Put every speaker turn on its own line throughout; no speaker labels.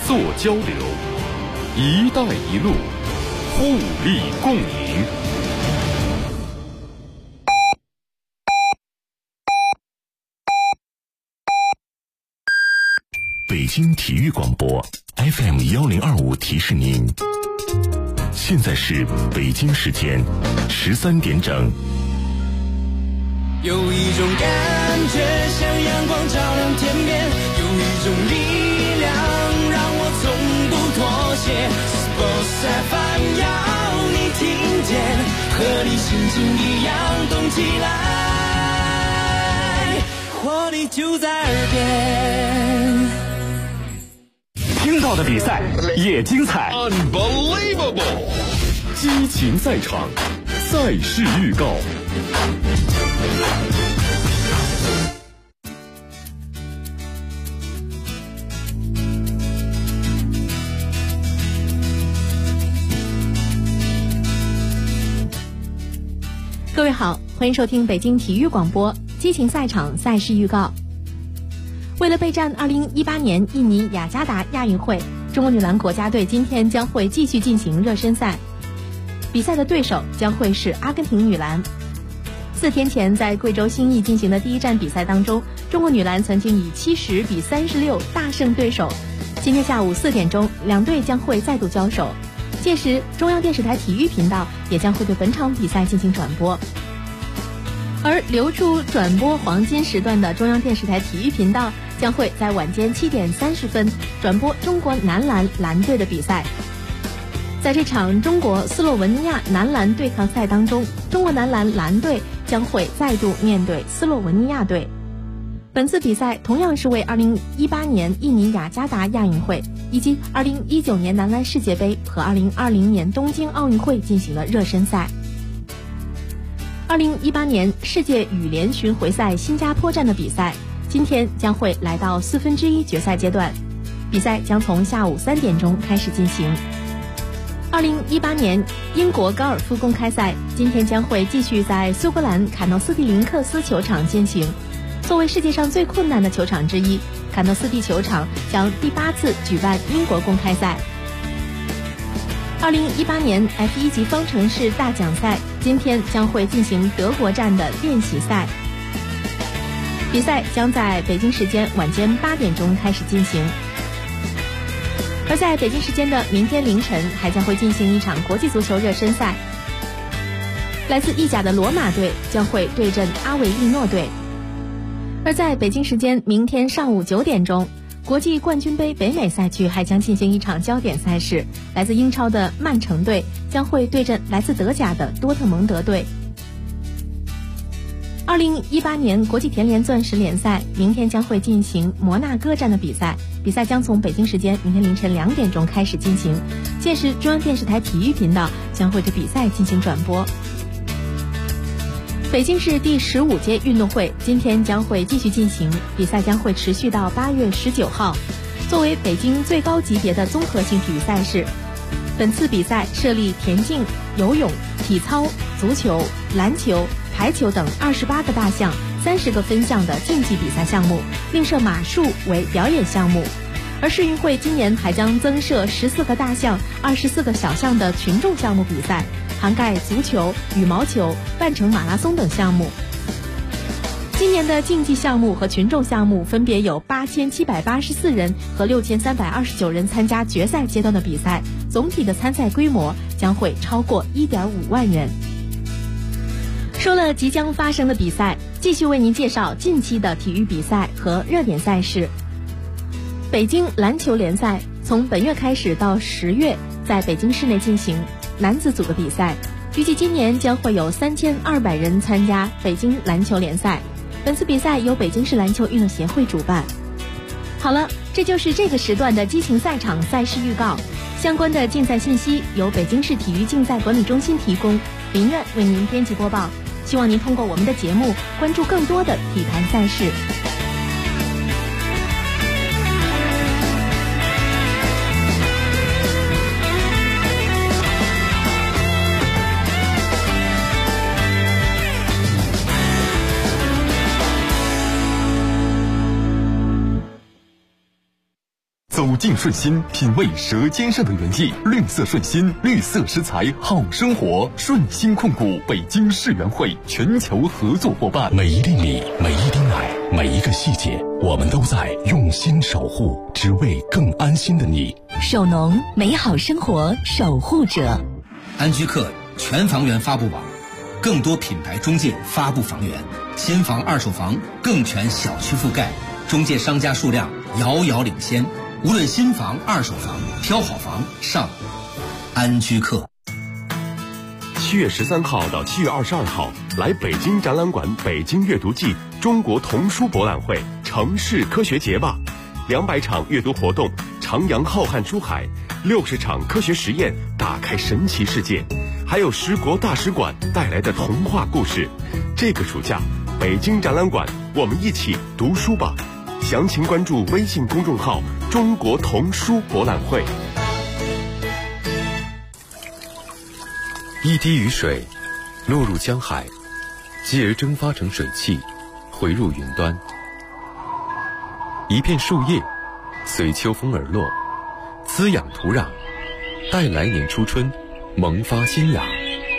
作交流，一带一路，互利共赢。
北京体育广播 FM1025提示您，现在是北京时间13点整。
有一种感觉像阳光照亮天边，有一种力量让我从不妥协。Sports FM 要你听见，和你心情一样动起来，活力就在耳边。
听到的比赛也精彩
Unbelievable！ 激情赛场，赛事预告。
各位好，欢迎收听北京体育广播激情赛场赛事预告。为了备战2018年印尼雅加达亚运会，中国女篮国家队今天将会继续进行热身赛，比赛的对手将会是阿根廷女篮。4天前在贵州兴义进行的第一站比赛当中，中国女篮曾经以70比36大胜对手。今天下午4点钟，两队将会再度交手，届时中央电视台体育频道也将会对本场比赛进行转播。而留出转播黄金时段的中央电视台体育频道将会在晚间7点30分转播中国男篮篮队的比赛。在这场中国斯洛文尼亚男篮对抗赛当中，中国男篮篮队将会再度面对斯洛文尼亚队。本次比赛同样是为2018年印尼雅加达亚运会以及2019年男篮世界杯和2020年东京奥运会进行了热身赛。2018年世界羽联巡回赛新加坡站的比赛今天将会来到1/4决赛阶段，比赛将从下午3点钟开始进行。2018年英国高尔夫公开赛今天将会继续在苏格兰卡诺斯蒂林克斯球场进行。作为世界上最困难的球场之一，卡诺斯蒂球场将第8次举办英国公开赛。2018年 F1 级方程式大奖赛今天将会进行德国站的练习赛，比赛将在北京时间晚间8点钟开始进行。而在北京时间的明天凌晨还将会进行一场国际足球热身赛，来自意甲的罗马队将会对阵阿维利诺队。而在北京时间明天上午9点钟，国际冠军杯北美赛区还将进行一场焦点赛事，来自英超的曼城队将会对阵来自德甲的多特蒙德队。2018年国际田联钻石联赛明天将会进行摩纳哥站的比赛，比赛将从北京时间明天凌晨2点钟开始进行，届时中央电视台体育频道将会对比赛进行转播。北京市第15届运动会今天将会继续进行，比赛将会持续到8月19号。作为北京最高级别的综合性体育赛事，本次比赛设立田径、游泳、体操、足球、篮球、排球等28个大项，30个分项的竞技比赛项目，另设马术为表演项目。而世运会今年还将增设14个大项、24个小项的群众项目比赛，涵盖足球、羽毛球、半程马拉松等项目。今年的竞技项目和群众项目分别有8784人和6329人参加决赛阶段的比赛，总体的参赛规模将会超过1.5万人。说了即将发生的比赛，继续为您介绍近期的体育比赛和热点赛事。北京篮球联赛从本月开始到10月在北京市内进行男子组的比赛，预计今年将会有3200人参加北京篮球联赛。本次比赛由北京市篮球运动协会主办。好了，这就是这个时段的激情赛场赛事预告。相关的竞赛信息由北京市体育竞赛管理中心提供，林苑为您编辑播报。希望您通过我们的节目关注更多的体坛赛事。
走
境顺心，品味舌尖上的原意。绿色顺心，绿色食材好生活。顺心控股北京世园会全球合作伙伴。
每一粒米，每一滴奶，每一个细节，我们都在用心守护，只为更安心的你。
首农，美好生活守护者。
安居客全房源发布网，更多品牌中介发布房源，新房二手房更全小区覆盖，中介商家数量遥遥领先。无论新房二手房，挑好房上安居客。
7月13号到7月22号，来北京展览馆北京阅读季中国童书博览会城市科学节吧，200场阅读活动，徜徉浩瀚书海，60场科学实验，打开神奇世界，还有10国大使馆带来的童话故事。这个暑假，北京展览馆，我们一起读书吧。详情关注微信公众号中国童书博览会。
一滴雨水落入江海，继而蒸发成水汽，回入云端。一片树叶随秋风而落，滋养土壤，待来年初春萌发新芽。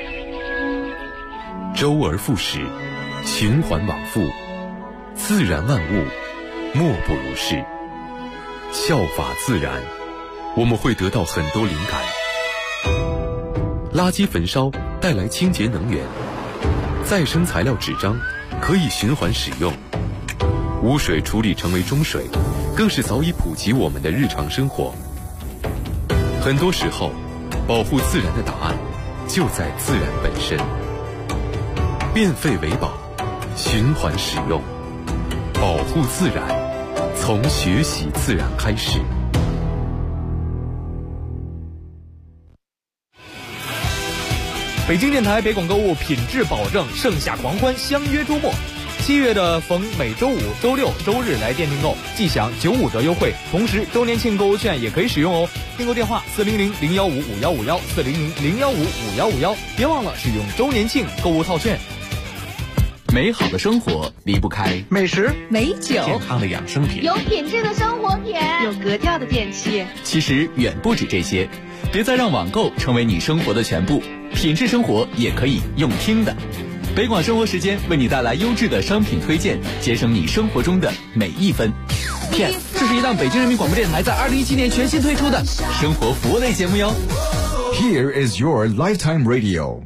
周而复始，循环往复，自然万物莫不如是。效法自然，我们会得到很多灵感。垃圾焚烧带来清洁能源，再生材料纸张可以循环使用，污水处理成为中水，更是早已普及我们的日常生活。很多时候，保护自然的答案就在自然本身。变废为宝，循环使用，保护自然，从学习自然开始。
北京电台北广购物品质保证，盛夏狂欢，相约周末。7月的逢每周五、周六、周日来店订购，即享95折优惠，同时周年庆购物券也可以使用哦。订购电话400-015-5151，400-015-5151，别忘了使用周年庆购物套券。
美好的生活离不开
美食、
美酒、
健康的养生品，
有品质的生活品，
有格调的电器。
其实远不止这些，别再让网购成为你生活的全部，品质生活也可以用听的。北广生活时间为你带来优质的商品推荐，节省你生活中的每一分。PS， 这是一档北京人民广播电台在2017年全新推出的生活服务类节目哟。
Here is your lifetime radio。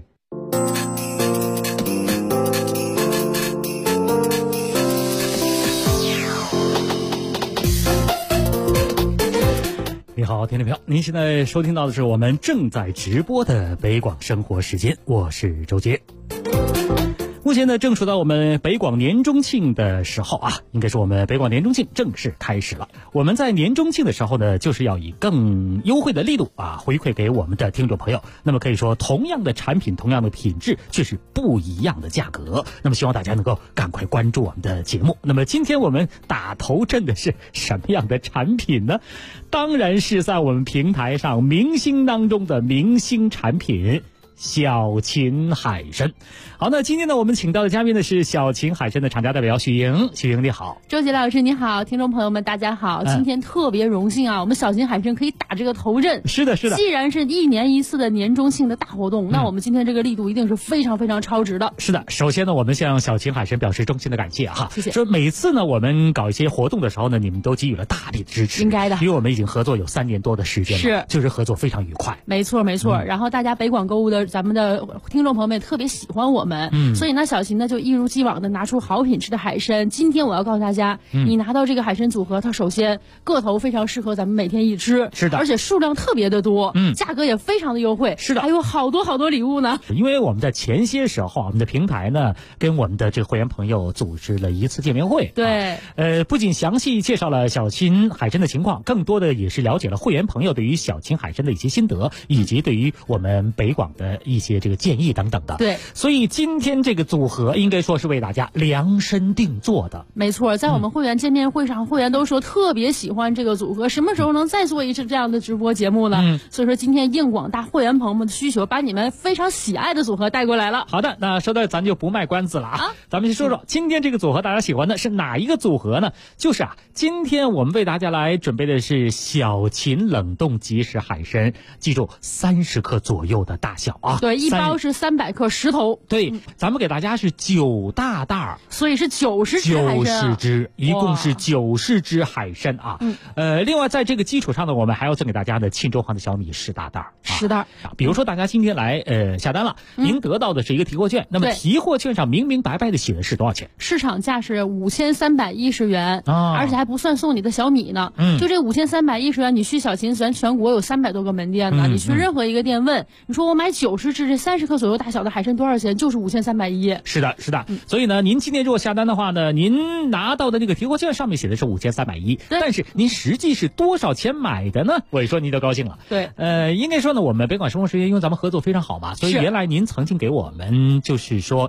你好，听众朋友，您现在收听到的是我们正在直播的北广生活时间，我是周杰。目前呢，正处到我们北广年中庆的时候啊，应该说我们北广年中庆正式开始了。我们在年中庆的时候呢，就是要以更优惠的力度啊，回馈给我们的听众朋友。那么可以说，同样的产品，同样的品质，却是不一样的价格。那么希望大家能够赶快关注我们的节目。那么今天我们打头阵的是什么样的产品呢？当然是在我们平台上明星当中的明星产品。小秦海参。好，那今天呢，我们请到的嘉宾呢是小秦海参的厂家代表许莹。许莹你好。
周杰老师你好，听众朋友们大家好，今天特别荣幸啊，我们小秦海参可以打这个头阵。
是的是的，
既然是1年1次的年中庆的大活动，那我们今天这个力度一定是非常非常超值的。
是的，首先呢，我们向小秦海参表示衷心的感谢哈，
谢谢。
说每次呢我们搞一些活动的时候呢，你们都给予了大力的支持，
应该的，
因为我们已经合作有3年多的时间了，
是，
就是合作非常愉快。
没错没错，然后大家北广购物的咱们的听众朋友们也特别喜欢我们，所以呢小秦呢就一如既往的拿出好品质的海参。今天我要告诉大家，你拿到这个海参组合，它首先个头非常适合咱们每天一吃，
是的，
而且数量特别的多，价格也非常的优惠，
是的，
还有好多好多礼物呢。
因为我们在前些时候，我们的平台呢跟我们的这个会员朋友组织了一次见面会，
对，
不仅详细介绍了小秦海参的情况，更多的也是了解了会员朋友对于小秦海参的一些心得，以及对于我们北广的一些这个建议等等的。
对，
所以今天这个组合应该说是为大家量身定做的。
没错，在我们会员见面会上，会员都说特别喜欢这个组合，什么时候能再做一次这样的直播节目呢？所以说今天应广大会员朋友们的需求，把你们非常喜爱的组合带过来了。
好的，那说到咱就不卖关子了啊，咱们先说说今天这个组合大家喜欢的是哪一个组合呢？就是今天我们为大家来准备的是小秦冷冻即食海参，记住30克左右的大小啊。
对，一包是300克10头。
对，咱们给大家是9大袋，
所以是90只海参
90只，一共是90只海参啊。另外在这个基础上呢，我们还要赠给大家的沁州黄的小米10大袋
，10袋。
比如说大家今天来下单了，您得到的是一个提货券，那么提货券上明明白白的写的是多少钱？
市场价是5310元，而且还不算送你的小米呢。就这5310元，你去小秦咱全国有300多个门店呢，你去任何一个店问，你说我买90只这30克左右大小的海参多少钱？就是5310。
是的，是的。所以呢，您今天如果下单的话呢，您拿到的那个提货券上面写的是5310，但是您实际是多少钱买的呢？我一说您就高兴了。
对，
应该说呢，我们北广生活时间因为咱们合作非常好嘛，所以原来您曾经给我们就是说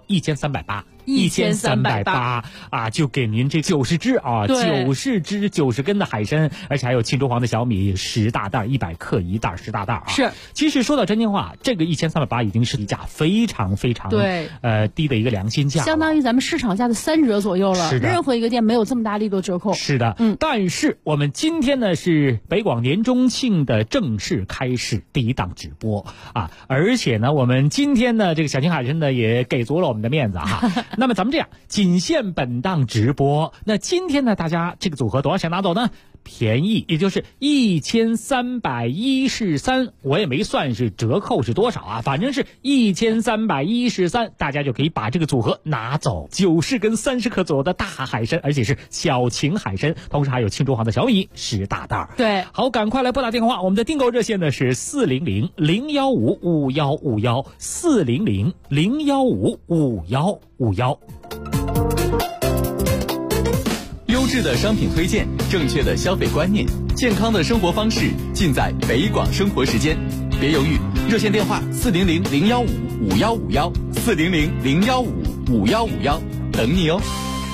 1380啊，就给您这90只啊，90只90根的海参，而且还有沁州黄的小米10大袋，100克一袋10大袋啊。
是，
其实说到真心话，这个1380已经是一价非常非常
对
低的一个良心价，
相当于咱们市场价的3折左右了。
是的，
任何一个店没有这么大力度折扣。
是的，但是我们今天呢是北广年中庆的正式开始第一档直播啊，而且呢我们今天呢这个小秦海参呢也给足了我们的面子哈。那么咱们这样，仅限本档直播。那今天呢大家这个组合多少钱拿走呢？便宜，也就是1313，我也没算是折扣是多少啊，反正是1313，大家就可以把这个组合拿走。90根30克左右的大海参，而且是小秦海参，同时还有沁州黄的小米10大袋。
对，
好，赶快来拨打电话，我们的订购热线呢是400-015-5151，400-015-5151。
优质的商品推荐，正确的消费观念，健康的生活方式，尽在北广生活时间。别犹豫，热线电话400-015-5151，400-015-5151，等你哦。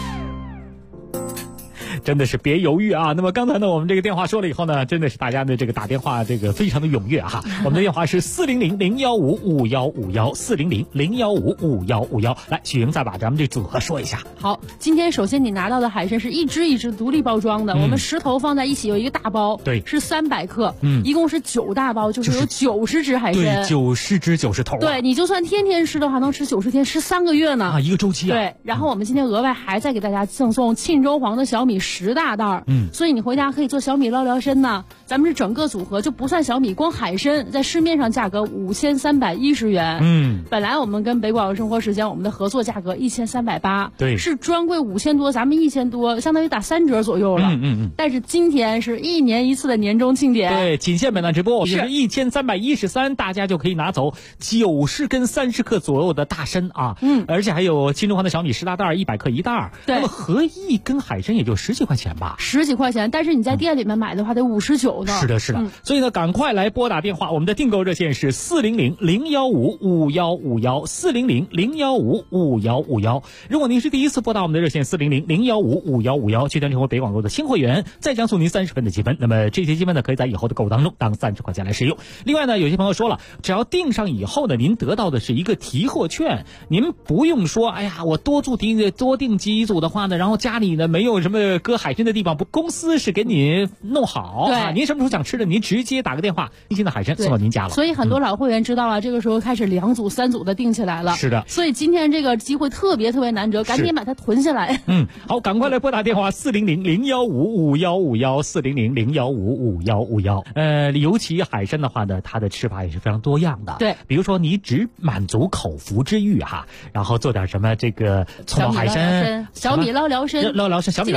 真的是别犹豫啊！那么刚才呢，我们这个电话说了以后呢，真的是大家的这个打电话这个非常的踊跃哈。我们的电话是400-015-5151，400-015-5151。来，许莹再把咱们这组合说一下。
好，今天首先你拿到的海参是一只一只独立包装的，我们10头放在一起有一个大包，
对，
是300克，一共是9大包，就是有90只海参，
对，90只90头。
对，你就算天天吃的话，能吃90天，吃3个月呢
啊，一个周期啊。
对，然后我们今天额外还再给大家赠送沁州黄的小米10大袋，所以你回家可以做小米捞聊参呢。咱们是整个组合就不算小米，光海参在市面上价格5310元，本来我们跟北广生活时间我们的合作价格1380，
对，
是专柜5000多，咱们1000多，相当于打3折左右了，但是今天是1年1次的年终庆典，
对，仅限本档直播，是1313，大家就可以拿走90根30克左右的大参啊，而且还有沁州黄的小米10大袋，100克一袋，
对，
那么合一根海参也就10几块钱吧
，10几块钱，但是你在店里面买的话得59呢。
是的，是的，所以呢，赶快来拨打电话，我们的订购热线是400-015-5151，400-015-5151。如果您是第一次拨打我们的热线400-015-5151，确定成为北广购的新会员，再将送您30分的积分。那么这些积分呢，可以在以后的购物当中当30块钱来使用。另外呢，有些朋友说了，只要订上以后呢，您得到的是一个提货券，您不用说，哎呀，我多订几组的话呢，然后家里呢没有什么搁海参的地方，公司是给你弄好，
对，
您什么时候想吃的，您直接打个电话，新鲜的海参送到您家了。
所以很多老会员知道了，这个时候开始2组3组的订起来了。
是的，
所以今天这个机会特别难得，赶紧把它囤下来。
好，赶快来拨打电话400-015-5151，400-015-5151。尤其海参的话呢，它的吃法也是非常多样的。
对，
比如说你只满足口腹之欲哈，然后做点什么这个葱爆海参、
小米捞聊参、
小米捞参、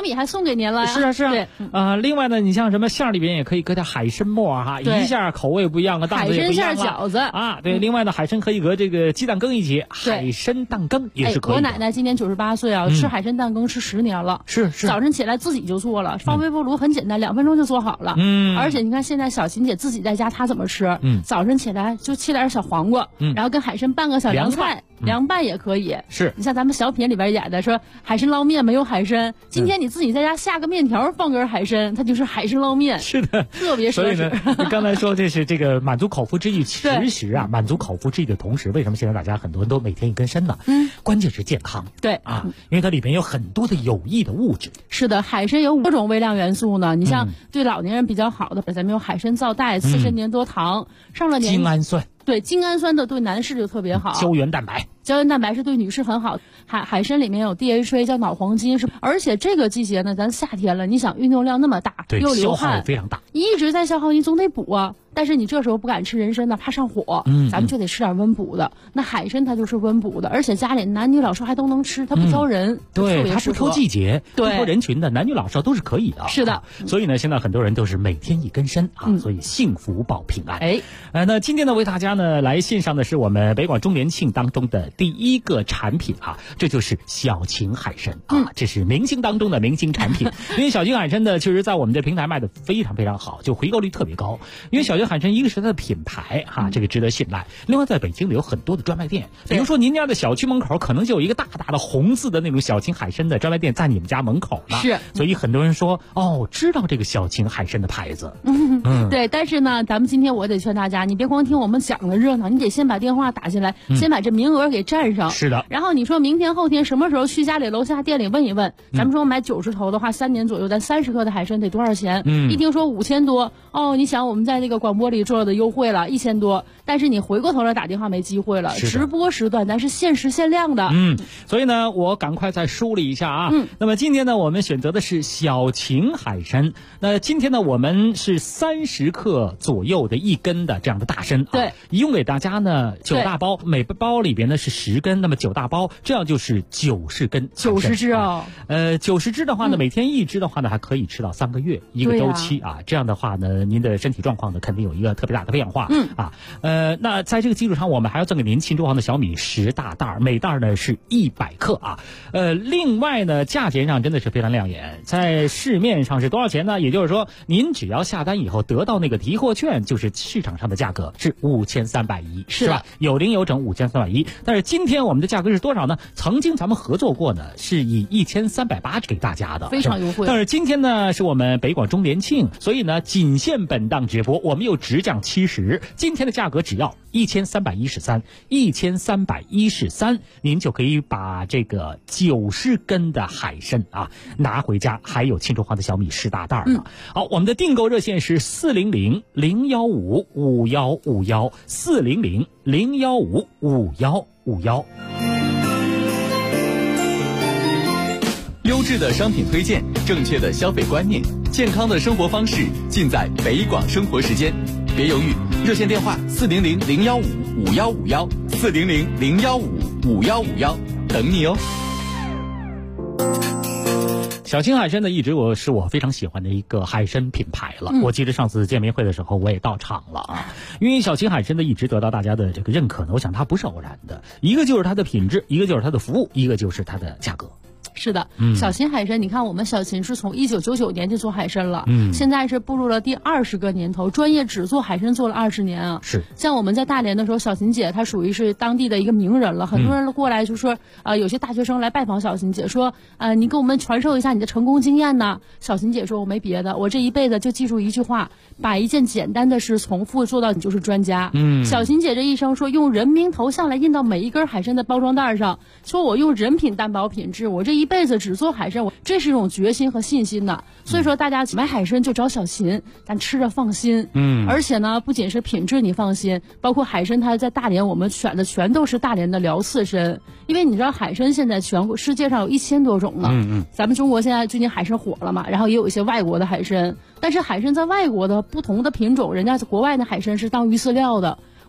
米还送给您了呀。
是啊是啊。
对，
另外呢，你像什么馅儿里边也可以搁点海参末哈，一下口味不一样了，档次也不一样了。
海参馅饺子
啊，对。另外呢，海参可以搁这个鸡蛋羹一起，海参蛋羹也是可以的。
我奶奶今年98岁啊，吃海参蛋羹吃10年了。
是。
早晨起来自己就做了，放微波炉很简单，2分钟就做好了。而且你看现在小琴姐自己在家，她怎么吃？早晨起来就切点小黄瓜，然后跟海参拌个小凉菜，凉拌也可以。
是。
你像咱们小品里边演的说海参捞面没有海参，今天你自己在家下个面条放根海参，它就是海参捞面。
是的，
特别
所以呢，你刚才说这是这个满足口腹之欲，其实啊，满足口腹之欲的同时，为什么现在大家很多人都每天一根参呢？关键是健康。
对
啊，因为它里边有很多的有益的物质。
是的，海参有5种微量元素呢。你像对老年人比较好的，咱们有海参皂苷、刺参粘多糖，上了年
精氨酸。
对，精氨酸的对男士就特别好。
胶原蛋白。
胶原蛋白是对女士很好，海参里面有 DHA 叫脑黄金，而且这个季节呢，咱夏天了，你想运动量那么大，又流汗，
非常大，
一直在消耗，你总得补啊。但是你这时候不敢吃人参呢，怕上火，咱们就得吃点温补的。那海参它就是温补的，而且家里男女老少还都能吃，它不挑人，
对，它不挑季节，
对，
不挑人群的，男女老少都是可以的。
是的，
所以呢，现在很多人都是每天一根参啊，所以幸福保平安。那今天呢，为大家呢来献上的是我们北广周年庆当中的第一个产品啊，这就是小秦海参啊，这是明星当中的明星产品。因为小秦海参呢，确实在我们的平台卖的非常非常好，就回购率特别高。因为小秦海参一个是它的品牌哈，这个值得信赖。另外，在北京里有很多的专卖店，比如说您家的小区门口可能就有一个大大的红字的那种小秦海参的专卖店在你们家门口了。
是，
所以很多人说知道这个小秦海参的牌子。
对，但是呢，咱们今天我得劝大家，你别光听我们讲的热闹，你得先把电话打进来，先把这名额给占上。
是的。
然后你说明天后天什么时候去家里楼下店里问一问，咱们说买90头的话，3年左右，咱30克的海参得多少钱？一听说5000多，你想我们在那个广播里做的优惠了1000多，但是你回过头来打电话没机会了。直播时段咱是限时限量的。
所以呢，我赶快再梳理一下啊。那么今天呢，我们选择的是小秦海参。那今天呢，我们是30克左右的1根的这样的大参。
对，
一共给大家呢9大包，每包里边呢是10根，那么9大包，这样就是90根。
90只哦。
90只的话呢，每天1只的话呢，还可以吃到3个月一个周期啊。这样的话呢，您的身体状况呢，肯定有一个特别大的变化。那在这个基础上，我们还要赠给您庆州行的小米10大袋，每袋呢是100克啊。另外呢，价钱上真的是非常亮眼，在市面上是多少钱呢？也就是说，您只要下单以后得到那个提货券，就是市场上的价格是5310，是吧？有零有整5310。但是今天我们的价格是多少呢？曾经咱们合作过呢，是以1380给大家的，
非常优惠。
但是今天呢，是我们北广周年庆，所以呢，仅限本档直播，我们又直降70，今天的价格只要1313，您就可以把这个90根的海参啊拿回家，还有庆州行的小米10大袋呢。好，我们的订购热线是400-015-5151，400-015-5151。
优质的商品推荐，正确的消费观念，健康的生活方式，尽在北广生活时间。别犹豫，热线电话400-015-5151，400-015-5151，等你哦。
小秦海参呢，一直是我非常喜欢的一个海参品牌了。我记得上次见面会的时候，我也到场了啊。因为小秦海参呢，一直得到大家的这个认可呢，我想它不是偶然的，一个就是它的品质，一个就是它的服务，一个就是它的价格。
是的，小秦海参，你看我们小秦是从1999年就做海参了，现在是步入了第20个年头，专业只做海参做了20年啊。
是，
像我们在大连的时候，小秦姐她属于是当地的一个名人了，很多人过来就说，有些大学生来拜访小秦姐，说，你给我们传授一下你的成功经验呢。小秦姐说，我没别的，我这一辈子就记住一句话，把一件简单的事重复做到你就是专家。小秦姐这一生说，用人名头像来印到每一根海参的包装袋上，说我用人品担保品质，我这一辈子只做海参，这是一种决心和信心的。所以说大家买海参就找小秦，咱吃着放心。而且呢，不仅是品质你放心，包括海参它在大连我们选的全都是大连的辽刺参，因为你知道海参现在全世界上有1000多种呢。咱们中国现在最近海参火了嘛，然后也有一些外国的海参，但是海参在外国的不同的品种，人家国外的海参是当鱼饲料的。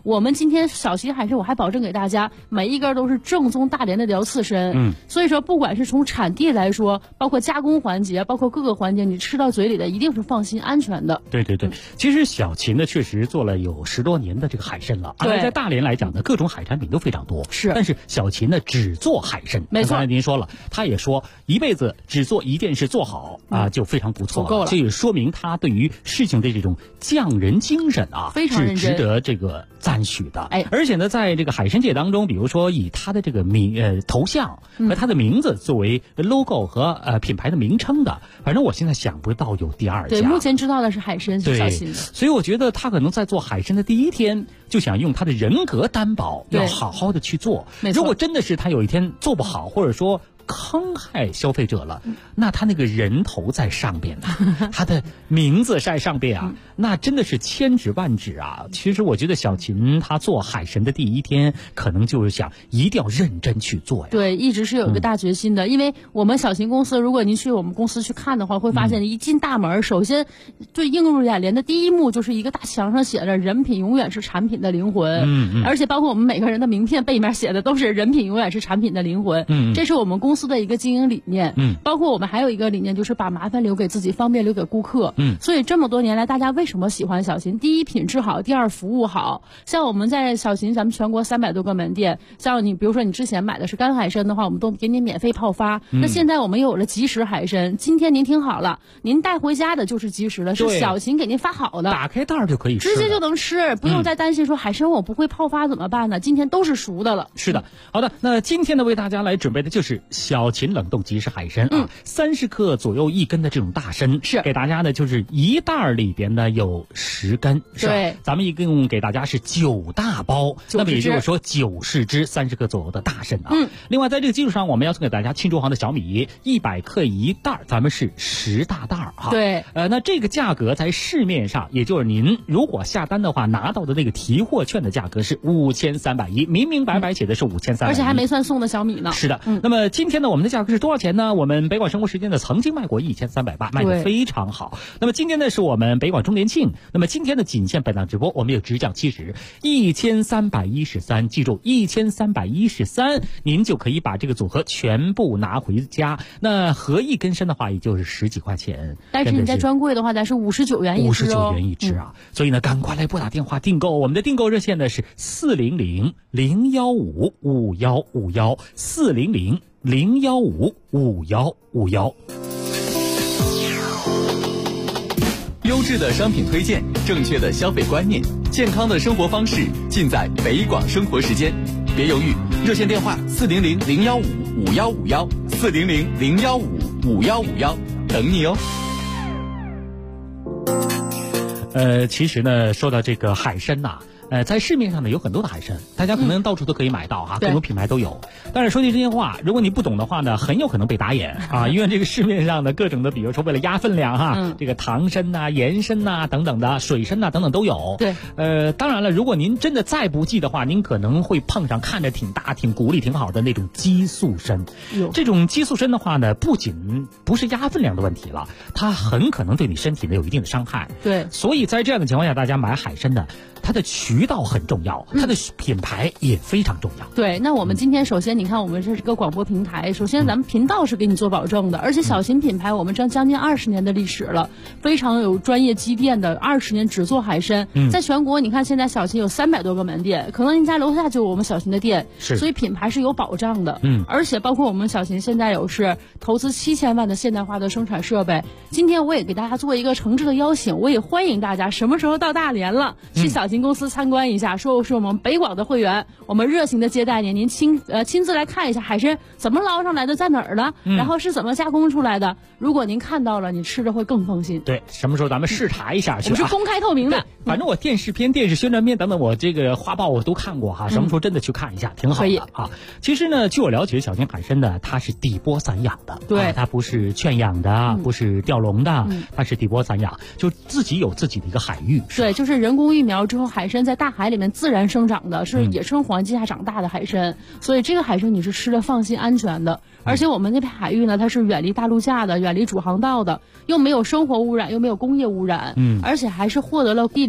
我们今天小旗海参，我还保证给大家每一根都是正宗大连的辽刺参。所以说不管是从产地来说，包括加工环节，包括各个环节，你吃到嘴里的一定是放心安全的。
对对对，其实小旗呢确实做了有10多年的这个海参了，而在大连来讲呢，各种海产品都非常多。
是，
但是小旗呢只做海参。
没错，
刚才您说了，他也说一辈子只做一件事做好啊，就非常不错了，
够了。
这也说明他对于事情的这种匠人精神啊，
非常认真，
是值得这个赞许的。
哎，
而且呢，在这个海参界当中，比如说以他的这个头像和他的名字作为 logo 和品牌的名称的，反正我现在想不到有第二家。
对，目前知道的是海参是小旗的。
所以我觉得他可能在做海参的第一天就想用他的人格担保，要好好的去做。如果真的是他有一天做不好，或者说坑害消费者了，那他那个人头在上边呢，他的名字在上边啊，那真的是千指万指啊。其实我觉得小琴他做海参的第一天，可能就是想一定要认真去做呀。
对，一直是有一个大决心的。因为我们小琴公司，如果您去我们公司去看的话，会发现一进大门，首先最映入眼帘的第一幕就是一个大墙上写着"人品永远是产品的灵魂"，而且包括我们每个人的名片背面写的都是"人品永远是产品的灵魂"。这是我们公司的一个经营理念。包括我们还有一个理念，就是把麻烦留给自己，方便留给顾客。所以这么多年来，大家为什么喜欢小琴？第一，品质好；第二，服务好。像我们在小琴，咱们全国300多个门店，像你比如说你之前买的是干海参的话，我们都给你免费泡发。那现在我们又有了即食海参，今天您听好了，您带回家的就是即食的，是小琴给您发好的，
打开袋就可以吃，
直接就能吃，不用再担心说海参我不会泡发怎么办呢？今天都是熟的了。
是的，好的，那今天呢为大家来准备的就是小琴冷冻即食海参啊，30克左右1根的这种大参，是给大家呢就是一袋里边呢有10根，是吧？
对，
咱们一共给大家是9大包，那么也就是说90只30克左右的大参啊。另外在这个基础上，我们要送给大家庆州行的小米100克一袋，咱们是10大袋哈。
对，
那这个价格在市面上，也就是您如果下单的话拿到的那个提货券的价格是5310，明明白白写的是5310，
而且还没算送的小米呢。
是的，那么今天呢我们的价格是多少钱呢？我们北广生活时间呢曾经卖过1380，卖得非常好。那么今天呢是我们北广周年庆，那么今天的仅限本档直播，我们有直降70 1313，记住1313，您就可以把这个组合全部拿回家。那合一根参的话，也就是10几块钱。
但是你在专柜的话，咱是59元一只
59元一只啊。所以呢，赶快来拨打电话订购，我们的订购热线呢是400-015-5151，400-015-5151。
优质的商品推荐，正确的消费观念，健康的生活方式，尽在北广生活时间。别犹豫，热线电话400-015-5151，400-015-5151，等你哦。
其实呢，说到这个海参呐，在市面上呢有很多的海参，大家可能到处都可以买到哈，各种品牌都有。但是说句真心话，如果你不懂的话呢，很有可能被打眼啊，因为这个市面上的各种的，比如说为了压分量哈，这个糖参呐、盐参呐等等的，水参呐等等都有。
对，
当然了，如果您真的再不济的话，您可能会碰上看着挺大、挺骨力挺好的那种激素参。这种激素参的话呢，不仅不是压分量的问题了，它很可能对你身体呢有一定的伤害。
对，
所以在这样的情况下，大家买海参呢，它的渠道很重要，它的品牌也非常重要。
对，那我们今天首先你看，我们这是个广播平台，首先咱们频道是给你做保证的，而且小琴品牌我们将近20年的历史了，非常有专业积淀的，20年只做海参。在全国你看现在小琴有300多个门店，可能您家楼下就有我们小琴的店，所以品牌是有保障的。而且包括我们小琴现在有是投资7000万的现代化的生产设备。今天我也给大家做一个诚挚的邀请，我也欢迎大家什么时候到大连了，去小琴公司参观一下，说是我们北广的会员，我们热情的接待您，您亲自来看一下海参怎么捞上来的，在哪儿了，然后是怎么加工出来的。如果您看到了，你吃着会更放心。
对，什么时候咱们视察一下去？
我们是公开透明的。
反正我电视片、电视宣传片等等，我这个画报我都看过哈。什么时候真的去看一下，挺好的啊。其实呢，据我了解，小琴海参呢，它是底波散养的，
对，
它不是圈养的，不是钓笼的，它是底波散养，就自己有自己的一个海域。
对，就是人工育苗之后，海参在大海里面自然生长的，是野生环境下长大的海参，所以这个海参你是吃的放心安全的。而且我们那片海域呢，它是远离大陆架的，远离主航道的，又没有生活污染，又没有工业污染，而且还是获得了地理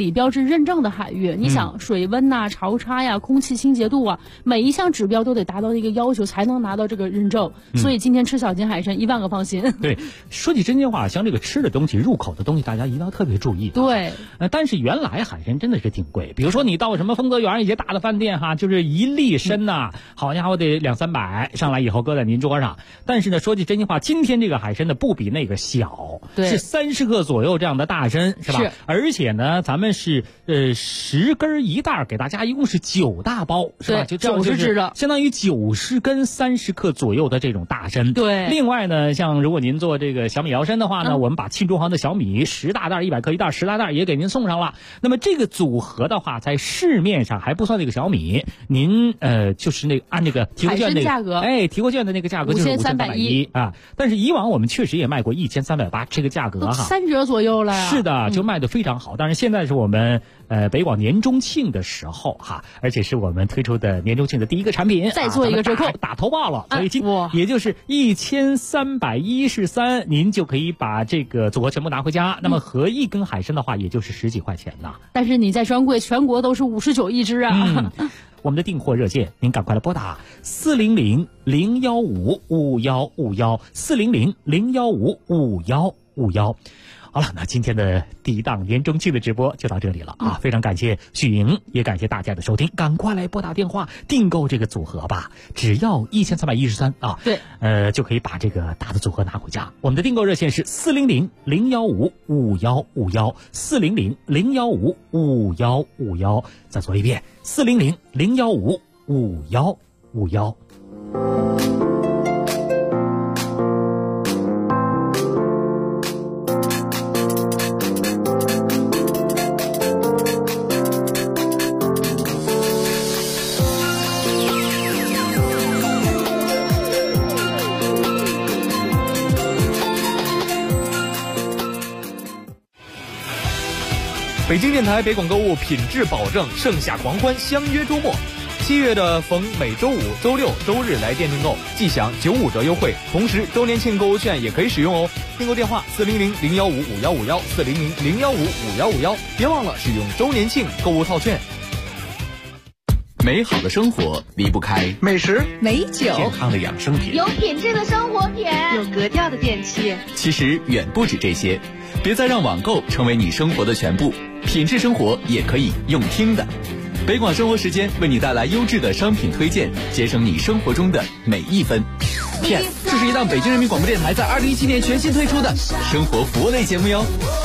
理标志认证的海域，你想水温呐、潮差呀、空气清洁度啊，每一项指标都得达到一个要求才能拿到这个认证。所以今天吃小金海参1万个放心。
对，说起真心话，像这个吃的东西、入口的东西，大家一定要特别注意。
对，
但是原来海参真的是挺贵，比如说你到什么丰泽园一些大的饭店哈，就是1粒参呐，好家伙得200-300，上来以后搁在您桌上。但是呢，说句真心话，今天这个海参呢不比那个小，是30克左右这样的大参，是吧？是。而且呢，咱们是10根1袋，给大家一共是9大包，是吧？就90只的，相当于90根30克左右的这种大参。
对。
另外呢，像如果您做这个小米摇参的话呢，我们把沁中行的小米10大袋100克1袋10大袋也给您送上了。那么这个组合的话，在市面上还不算那个小米，您就是那个按那个提货券那个
价格，
提货券的那个价格就是5310啊。但是以往我们确实也卖过1380，这个价格哈
3折左右了呀。
是的，就卖得非常好。但是现在是我们北广年中庆的时候哈，而且是我们推出的年中庆的第一个产品，
再做一个折扣，
打头报了，所以也就是1313，您就可以把这个组合全部拿回家。那么合一根海参的话，也就是10几块钱呐。
但是你在专柜全国都是59一只啊。
我们的订货热线，您赶快来拨打400-015-5151，400-015-5151。好了，那今天的第一档年中庆的直播就到这里了啊！非常感谢许莹，也感谢大家的收听，赶快来拨打电话订购这个组合吧，只要1313啊！
对，
就可以把这个大的组合拿回家。我们的订购热线是400-015-5151，400-015-5151。再说一遍，400-015-5151。
北京电台北广购物品质保证，盛夏狂欢，相约周末。7月的逢每周五、周六、周日来店订购，即享95折优惠，同时周年庆购物券也可以使用哦。订购电话400-015-5151，400-015-5151，别忘了使用周年庆购物套券。
美好的生活离不开
美食、
美酒、
健康的养生品，
有品质的生活品，
有格调的电器。
其实远不止这些，别再让网购成为你生活的全部，品质生活也可以用听的。北广生活时间为你带来优质的商品推荐，节省你生活中的每一分。
这是一档北京人民广播电台在2017年全新推出的
生活服务类节目哟。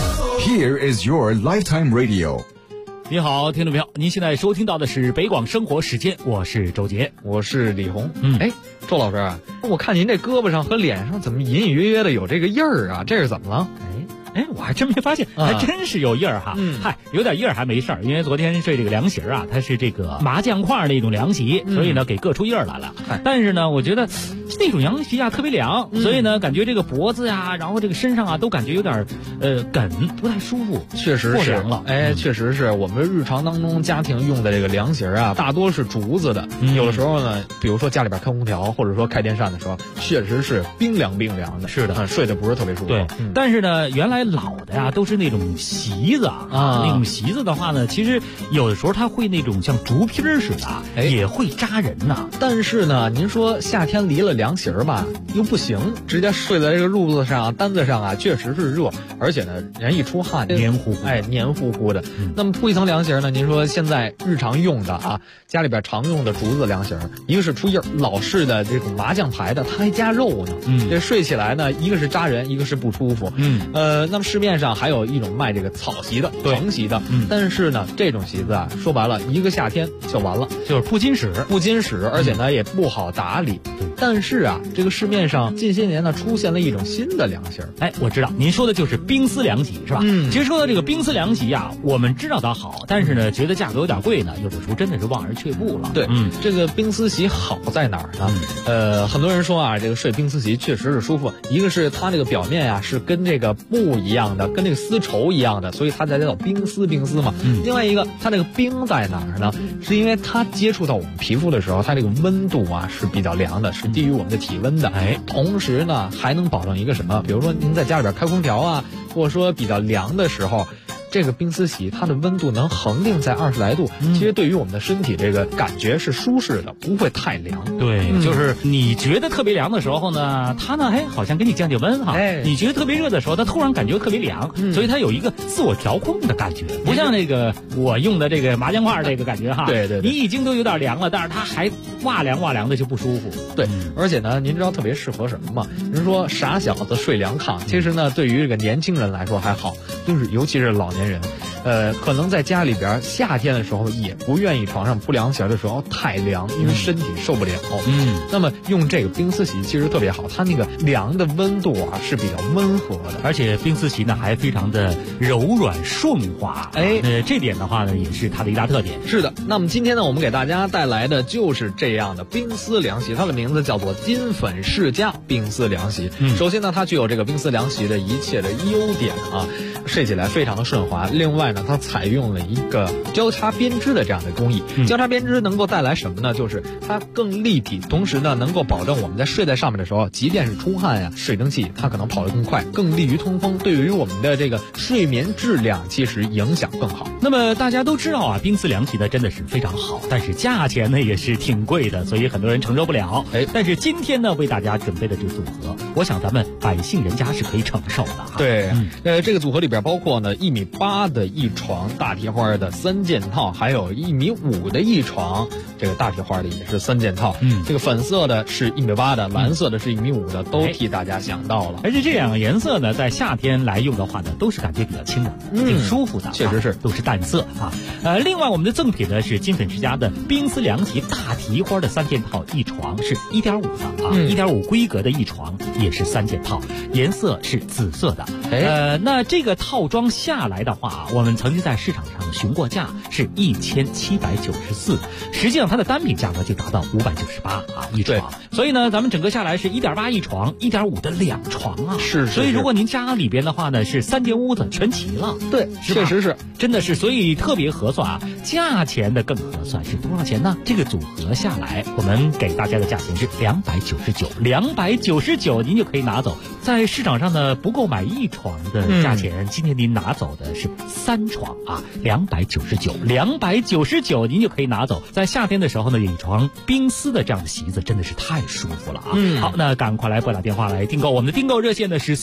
Here is your lifetime radio。
你好，听众朋友，您现在收听到的是北广生活时间，我是周杰，
我是李红。周老师啊，我看您这胳膊上和脸上怎么隐隐约约的有这个印儿啊，这是怎么了？
我还真没发现，还真是有印儿哈。有点印儿还没事儿，因为昨天睡这个凉席啊，它是这个麻将块那种凉席，所以呢给硌出印儿来了。但是呢，我觉得那种凉席啊特别凉，所以呢感觉这个脖子呀，然后这个身上啊都感觉有点梗，不太舒服。
确实是
凉了，
确实是我们日常当中家庭用的这个凉席啊，大多是竹子的。有的时候呢，比如说家里边开空调或者说开电扇的时候，确实是冰凉的。
是的，
睡得不是特别舒服。
对，但是呢，原来老的呀都是那种席子啊，那种席子的话呢，其实有的时候它会那种像竹皮似的，也会扎人呐。
但是呢，您说夏天离了凉席吧，又不行，直接睡在这个褥子上、单子上啊，确实是热，而且呢，人一出汗
黏糊糊，
黏糊糊的。那么铺一层凉席呢，您说现在日常用的啊，家里边常用的竹子凉席，一个是出印儿，老式的这种麻将牌的，它还加肉呢。这睡起来呢，一个是扎人，一个是不舒服。那么市面上还有一种卖这个草席的、藤席的，但是呢，这种席子啊，说白了，一个夏天就完了，
就是不经使，
而且呢也不好打理。但是啊，这个市面上近些年呢出现了一种新的凉席。
我知道您说的就是冰丝凉席是吧？其实说到这个冰丝凉席啊，我们知道它好，但是呢觉得价格有点贵呢，有的时候真的是望而却步了。
对，这个冰丝席好在哪儿呢？很多人说啊，这个睡冰丝席确实是舒服，一个是它这个表面啊是跟这个布一样的，跟这个丝绸一样的，所以它才叫冰丝嘛。另外一个，它这个冰在哪儿呢？是因为它接触到我们皮肤的时候，它这个温度啊是比较凉的，是低于我们的体温的。同时呢还能保证一个什么？比如说您在家里边开空调啊，或者说比较凉的时候， 这个冰丝席它的温度能恒定在20来度，其实对于我们的身体这个感觉是舒适的，不会太凉。
对，就是你觉得特别凉的时候呢，它呢好像给你降降温哈。你觉得特别热的时候，它突然感觉特别凉，所以它有一个自我调控的感觉，不像那个我用的这个麻将块这个感觉哈。
对，
你已经都有点凉了，但是它还哇凉的就不舒服。
对，而且呢，您知道特别适合什么吗？人说傻小子睡凉炕，其实呢，对于这个年轻人来说还好，就是尤其是老年人，可能在家里边夏天的时候也不愿意床上不凉起来的时候太凉，因为身体受不了。那么用这个冰丝席其实特别好，它那个凉的温度啊是比较温和的，
而且冰丝席呢还非常的柔软顺滑。这点的话呢也是它的一大特点。
是的，那么今天呢我们给大家带来的就是这样的冰丝凉席，它的名字叫做金粉世家冰丝凉席。首先呢它具有这个冰丝凉席的一切的优点啊，睡起来非常的顺滑。另外呢它采用了一个交叉编织的这样的工艺，交叉编织能够带来什么呢？就是它更立体，同时呢能够保证我们在睡在上面的时候，即便是出汗呀，水蒸气它可能跑得更快，更利于通风，对于我们的这个睡眠质量其实影响更好。
那么大家都知道啊，冰丝凉席呢真的是非常好，但是价钱呢也是挺贵的，所以很多人承受不了。但是今天呢为大家准备的这个组合，我想咱们百姓人家是可以承受的。
对，这个组合里边包括呢1.8米的一床大提花的3件套，还有1.5米的一床这个大提花的也是3件套。这个粉色的是1.8米的，蓝色的是1.5米的，都替大家想到了。
而且这两个颜色呢，在夏天来用的话呢，都是感觉比较清凉的，挺舒服的。
确实是，
都是淡色啊。另外我们的赠品呢是金粉世家的冰丝凉席大提花的3件套，一床是1.5的啊，1.5规格的一床也是3件套，颜色是紫色的。那这个套装下来的话，我们曾经在市场上询过价是1794，实际上它的单品价格就达到598啊一床。所以呢，咱们整个下来是1.8一床，1.5的2床啊。
是。
所以如果您家里边的话呢，是3间屋子全齐了。
对，确实是，
真的是，所以特别合算啊。价钱的更合算是多少钱呢？这个组合下来，我们给大家的价钱是299，299您就可以拿走。在市场上呢，不够买一床的价钱，今天您拿走的是3床啊，299您就可以拿走。在夏天的时候呢，有一床冰丝的这样的席子真的是太舒服了啊。好，那赶快来拨打电话来订购，我们的订购热线呢是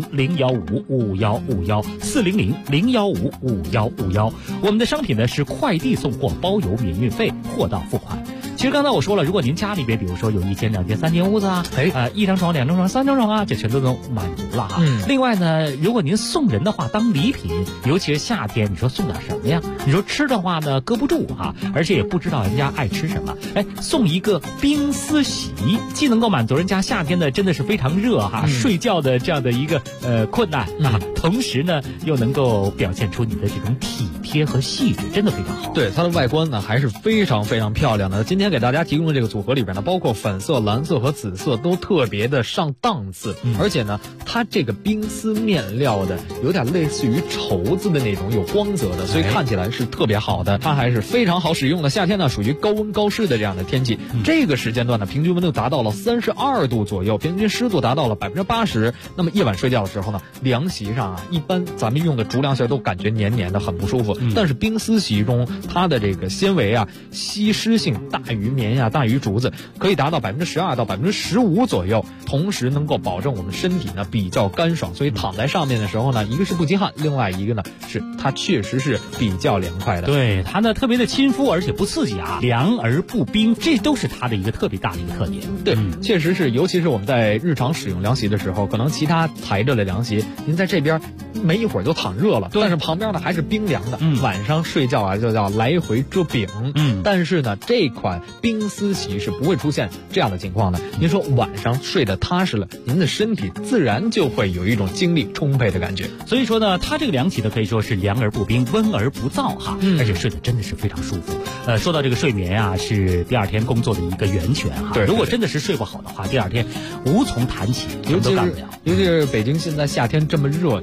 400-015-5151，400-015-5151。我们的商品呢是快递送货，包邮免运费，货到付款。其实刚才我说了，如果您家里边比如说有1间、2间、3间屋子啊，1张床、2张床、3张床啊，这全都能满足了啊。另外呢，如果您送人的话，当礼品，尤其是夏天，你说送点什么呀？你说吃的话呢，搁不住啊，而且也不知道人家爱吃什么。送一个冰丝席，既能够满足人家夏天的真的是非常热哈，睡觉的这样的一个困难啊，同时呢又能够表现出你的这种体贴和细致，真的非常好。
对，它的外观呢还是非常非常漂亮的。今天给大家提供的这个组合里边呢，包括粉色、蓝色和紫色都特别的上档次，而且呢，它这个冰丝面料的有点类似于绸子的那种有光泽的，所以看起来是特别好的。它还是非常好使用的。夏天呢属于高温高湿的这样的天气，这个时间段呢平均温度达到了32度左右，平均湿度达到了80%。那么夜晚睡觉的时候呢，凉席上啊，一般咱们用的竹凉席都感觉黏黏的，很不舒服。但是冰丝席中它的这个纤维啊，吸湿性大于棉呀，大于竹子，可以达到12%到15%左右，同时能够保证我们身体呢比较干爽，所以躺在上面的时候呢，一个是不积汗，另外一个呢是它确实是比较凉快的。
对，它呢特别的亲肤，而且不刺激啊，凉而不冰，这都是它的一个特别大的一个特点。
对，确实是，尤其是我们在日常使用凉席的时候，可能其他抬着的凉席，您在这边没一会儿就躺热了，但是旁边呢还是冰凉的，晚上睡觉啊就叫来回遮饼。但是呢，这款冰丝席是不会出现这样的情况的。您说晚上睡得踏实了，您的身体自然就会有一种精力充沛的感觉。
所以说呢，它这个凉席呢可以说是凉而不冰，温而不燥哈，而且睡得真的是非常舒服。说到这个睡眠啊，是第二天工作的一个源泉哈。
对，
如果真的是睡不好的话，第二天无从谈起，什么都干不了。
尤其是北京现在夏天这么热，您说在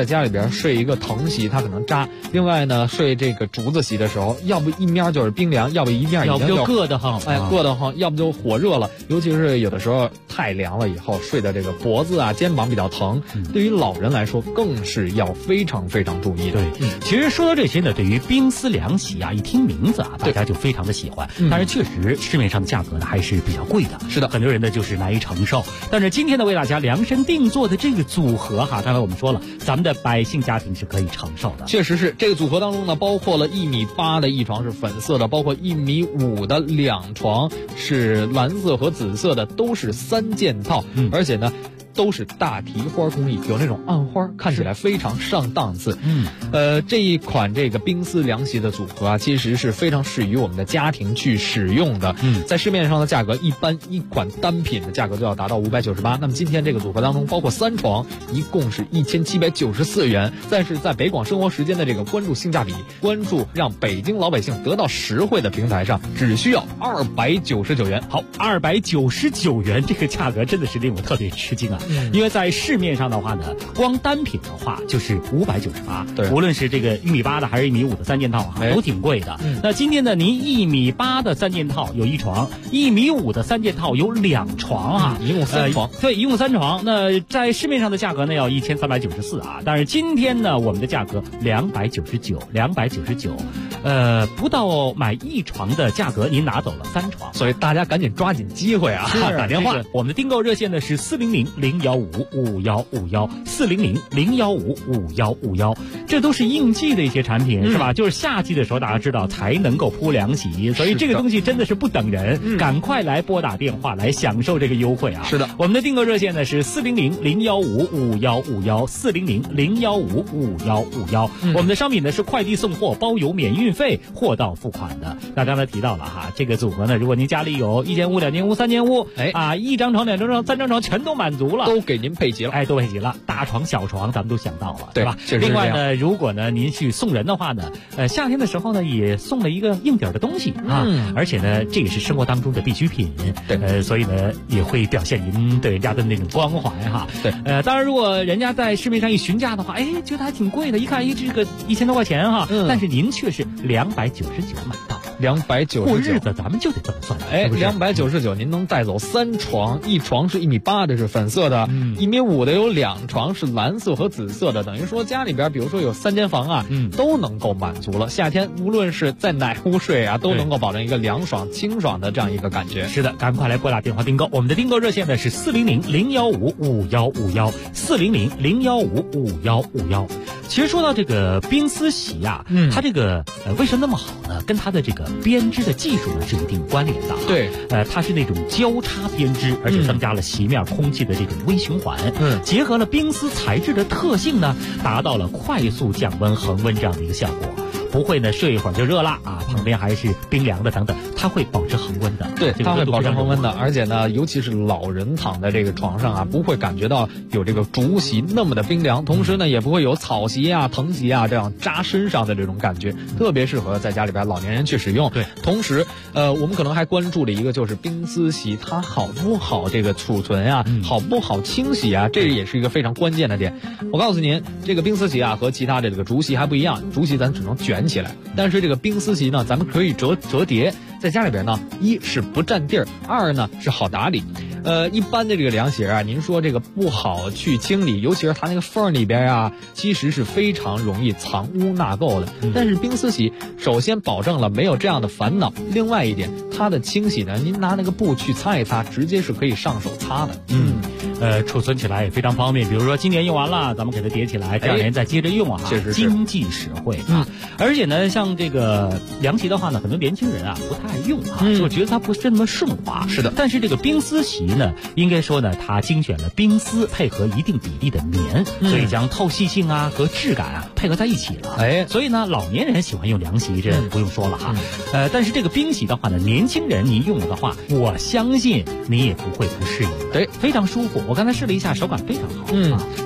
在家里边睡一个藤席，它可能扎；另外呢，睡这个竹子席的时候，要不一面就是冰凉，要不一面
要不就硌得慌，
硌得慌，要不就火热了。尤其是有的时候太凉了以后，睡的这个脖子啊、肩膀比较疼，对于老人来说更是要非常非常注意的。
对，其实说到这些呢，对于冰丝凉席啊，一听名字啊，大家就非常的喜欢。但是确实市面上的价格呢还是比较贵的，
是的，
很多人呢就是难以承受。但是今天呢，为大家量身定做的这个组合哈，刚才我们说了，咱们的百姓家庭是可以承受的。
确实是，这个组合当中呢，包括了1.8米的一床是粉色的，包括1.5米的2床是蓝色和紫色的，都是3件套，而且呢都是大提花工艺，有那种暗花，看起来非常上档次。这一款这个冰丝凉席的组合啊，其实是非常适于我们的家庭去使用的。在市面上的价格，一般一款单品的价格就要达到598。那么今天这个组合当中，包括3床，一共是1794元。但是在北广生活时间的这个关注性价比、关注让北京老百姓得到实惠的平台上，只需要299元。
好，299元这个价格真的是令我特别吃惊啊！因为在市面上的话呢，光单品的话就是598，
对，
无论是这个1.8米的还是1.5米的3件套啊，都挺贵的。那今天呢，您1.8米的3件套有1床，1.5米的3件套有2床啊，
一共3床。
对，一共3床。那在市面上的价格呢要1394啊，但是今天呢，我们的价格299，不到买1床的价格，您拿走了3床，
所以大家赶紧抓紧机会啊，
打电话。我们的订购热线呢是400-015-5151，400-015-5151，这都是应季的一些产品，是吧？就是夏季的时候，大家知道才能够铺凉席，所以这个东西真的是不等人，赶快来拨打电话来享受这个优惠啊！
是的，
我们的订购热线呢是400-015-5151，400-015-5151。我们的商品呢是快递送货，包邮免运费，货到付款的。那刚才提到了哈，这个组合呢，如果您家里有1间屋、2间屋、3间屋，1张床、2张床、3张床全都满足了，
都给您配齐了，
都配齐了，大床小床咱们都想到了，
对
吧？另外呢，如果呢您去送人的话呢，夏天的时候呢也送了一个硬点的东西啊，而且呢这也是生活当中的必需品，
对，
所以呢也会表现您对人家的那种关怀哈。
对，
当然如果人家在市面上一询价的话，觉得还挺贵的，一看这个1000多块钱哈，但是您却是299买到。
299
过日子咱们就得这么算
，299您能带走3床，一床是1.8米的是粉色的，1.5米的有2床是蓝色和紫色的，等于说家里边比如说有3间房啊，都能够满足了。夏天无论是在哪屋睡啊，都能够保证一个凉爽清爽的这样一个感觉。
是的，赶快来拨打电话订购，我们的订购热线呢是400-015-5151，400-015-5151。其实说到这个冰丝席啊，它这个为什么那么好呢？跟它的这个编织的技术呢是一定关联的。
对，
它是那种交叉编织，而且增加了席面空气的这种微循环，结合了冰丝材质的特性呢，达到了快速降温恒温这样的一个效果。不会呢睡一会儿就热了啊，旁边还是冰凉的等等，它会保持恒温的。
对，它会保持恒温的，而且呢，尤其是老人躺在这个床上啊，不会感觉到有这个竹席那么的冰凉，同时呢，也不会有草席啊、藤席啊这样扎身上的这种感觉，特别适合在家里边老年人去使用。
对，
同时我们可能还关注了一个，就是冰丝席它好不好这个储存啊，好不好清洗啊，这也是一个非常关键的点。我告诉您，这个冰丝席啊和其他的这个竹席还不一样，竹席咱只能卷起来，但是这个冰丝席呢，咱们可以折叠，在家里边呢，一是不占地儿，2呢是好打理。一般的这个凉席啊，您说这个不好去清理，尤其是它那个缝里边啊，其实是非常容易藏污纳垢的。但是冰丝席首先保证了没有这样的烦恼，另外一点，它的清洗呢，您拿那个布去擦一擦，直接是可以上手擦的。
储存起来也非常方便，比如说今年用完了，咱们给它叠起来，第2年再接着用啊，
确实是
经济实惠啊。而且呢，像这个凉席的话呢，很多年轻人啊不太爱用啊，我觉得它不是那么顺滑。
是的，
但是这个冰丝席呢，应该说呢，它精选了冰丝配合一定比例的棉，所以将透气性啊和质感啊配合在一起了。所以呢，老年人喜欢用凉席，这不用说了哈。但是这个冰席的话呢，年轻人您用了的话，我相信你也不会不适应的。
对，
非常舒服。我刚才试了一下，手感非常好。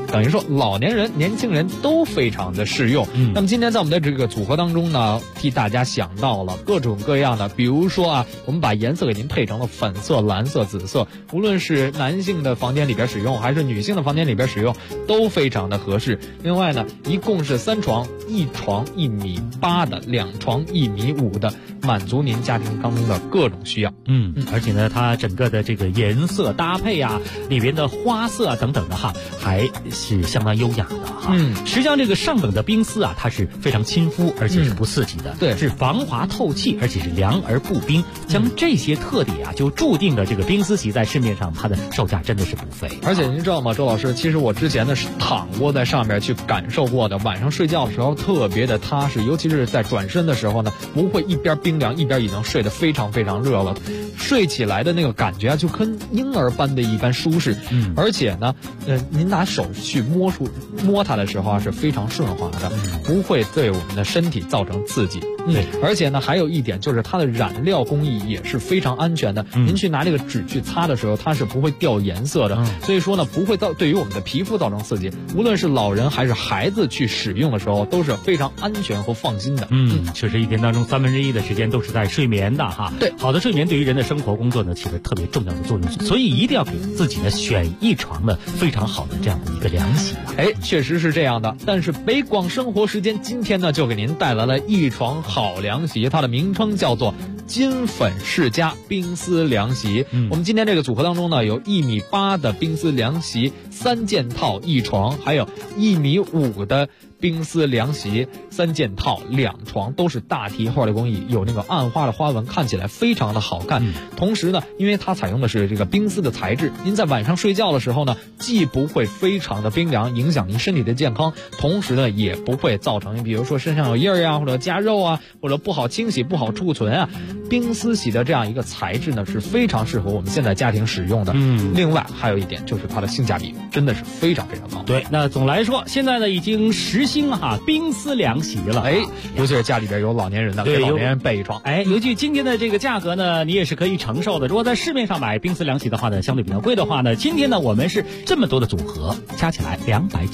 等于说老年人、年轻人都非常的适用。那么今天在我们的这个组合当中呢，替大家想到了各种各样的，比如说啊，我们把颜色给您配成了粉色、蓝色、紫色，无论是男性的房间里边使用，还是女性的房间里边使用，都非常的合适。另外呢，一共是3床，1床1.8米的，2床1.5米的，满足您家庭当中的各种需要。
而且呢，它整个的这个颜色搭配啊，里边的花色啊等等的哈，还是相当优雅的哈。实际上这个上等的冰丝啊，它是非常亲肤，而且是不刺激的，
对，
是防滑透气，而且是凉而不冰。将这些特点啊，就注定了这个冰丝席在市面上它的售价真的是不菲。
而且您知道吗，周老师，其实我之前呢是躺过在上面去感受过的，晚上睡觉的时候特别的踏实，尤其是在转身的时候呢，不会一边冰凉一边已经睡得非常非常热了，睡起来的那个感觉啊，就跟婴儿般的一般舒适。而且呢，您拿手去摸它的时候啊，是非常顺滑的，不会对我们的身体造成刺激。而且呢，还有一点就是它的染料工艺也是非常安全的。您去拿这个纸去擦的时候，它是不会掉颜色的。所以说呢，不会对于我们的皮肤造成刺激。无论是老人还是孩子去使用的时候，都是非常安全和放心的。
确实一天当中1/3的时间都是在睡眠的哈。
对，
好的睡眠对于人的生活工作呢，起着特别重要的作用，所以一定要给自己呢选一床呢非常好的这样的一个凉席。
确实是这样的。但是北广生活时间今天呢，就给您带来了一床好凉席，它的名称叫做金粉世家冰丝凉席。我们今天这个组合当中呢，有1.8米的冰丝凉席3件套1床，还有1.5米的冰丝凉席3件套2床，都是大提花的工艺，有那个暗花的花纹，看起来非常的好看。同时呢，因为它采用的是这个冰丝的材质，您在晚上睡觉的时候呢，既不会非常的冰凉，影响您身体的健康，同时呢，也不会造成比如说身上有印儿啊，或者夹肉啊，或者不好清洗、不好储存啊。冰丝席的这样一个材质呢，是非常适合我们现在家庭使用的。另外还有一点就是它的性价比真的是非常非常高。
对，那总来说，现在呢已经实行哈冰丝凉席了。
尤其是家里边有老年人的，给老年人备一床。
尤其今天的这个价格呢，你也是可以承受的。如果在市面上买冰丝凉席的话呢，相对比较贵的话呢，今天呢我们是这么多的组合，加起来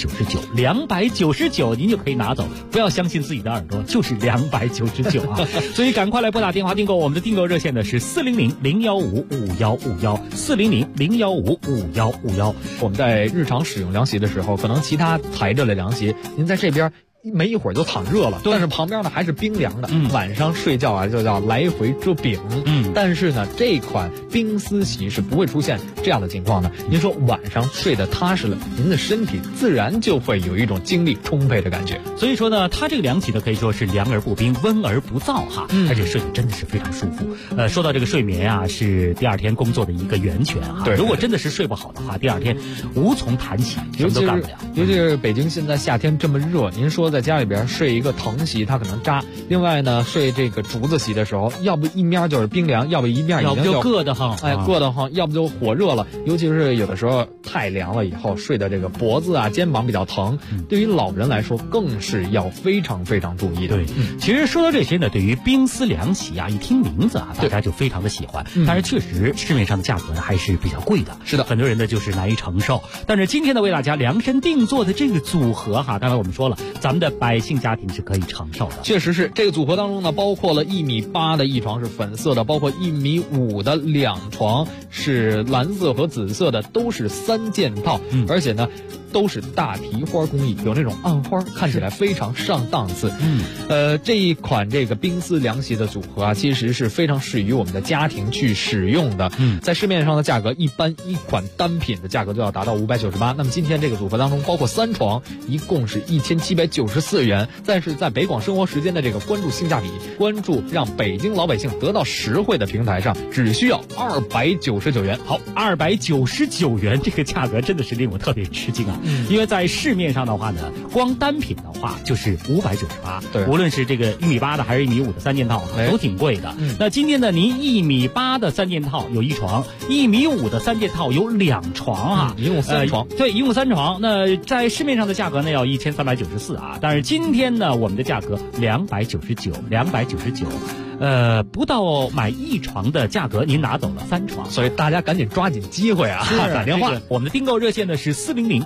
299，您就可以拿走。不要相信自己的耳朵，就是299啊！所以赶快来拨打电话订购，我们的订购热线呢是400-015-5151，400-015-5151。
我们在日常使用凉席的时候，可能其他材质的凉席，您在这边没一会儿就躺热了，但是旁边呢还是冰凉的。晚上睡觉啊就叫来回遮饼。但是呢，这款冰丝席是不会出现这样的情况的。您说晚上睡得踏实了，您的身体自然就会有一种精力充沛的感觉。
所以说呢，它这个凉席呢可以说是凉而不冰，温而不燥哈，而且睡得真的是非常舒服。说到这个睡眠啊，是第二天工作的一个源泉哈。如果真的是睡不好的话，第二天无从谈起，什么都干不了。
尤其是北京现在夏天这么热，您说在家里边睡一个藤席，它可能扎。另外呢，睡这个竹子席的时候，要不一面就是冰凉，要不一面已经
就硌得慌，
硌得慌，要不就火热了。尤其是有的时候太凉了以后，睡的这个脖子啊、肩膀比较疼，对于老人来说更是要非常非常注意的。
对，其实说到这些呢，对于冰丝凉席啊，一听名字啊，大家就非常的喜欢。但是确实市面上的价格呢还是比较贵的，
是的，
很多人呢就是难以承受。但是今天呢，为大家量身定做的这个组合哈，刚才我们说了，咱们的百姓家庭是可以承受的。
确实是，这个组合当中呢，包括了1.8米的1床是粉色的，包括1.5米的2床是蓝色和紫色的，都是3件套，而且呢都是大提花工艺，有那种暗花，看起来非常上档次。这一款这个冰丝凉席的组合啊，其实是非常适于我们的家庭去使用的。在市面上的价格，一般一款单品的价格就要达到598。那么今天这个组合当中，包括3床，一共是1794元。但是在北广生活时间的这个关注性价比、关注让北京老百姓得到实惠的平台上，只需要299元。
好，299元这个价格真的是令我特别吃惊啊！因为在市面上的话呢，光单品的话就是598，
对，
无论是这个1.8米的还是1.5米的3件套，都挺贵的。那今天呢，您1.8米的3件套有1床，1.5米的3件套有2床啊，
一共3床。
对，一共3床。那在市面上的价格呢要1394啊，但是今天呢，我们的价格299。 不到买1床的价格，您拿走了3床，
所以大家赶紧抓紧机会啊，打电话。
我们的订购热线呢是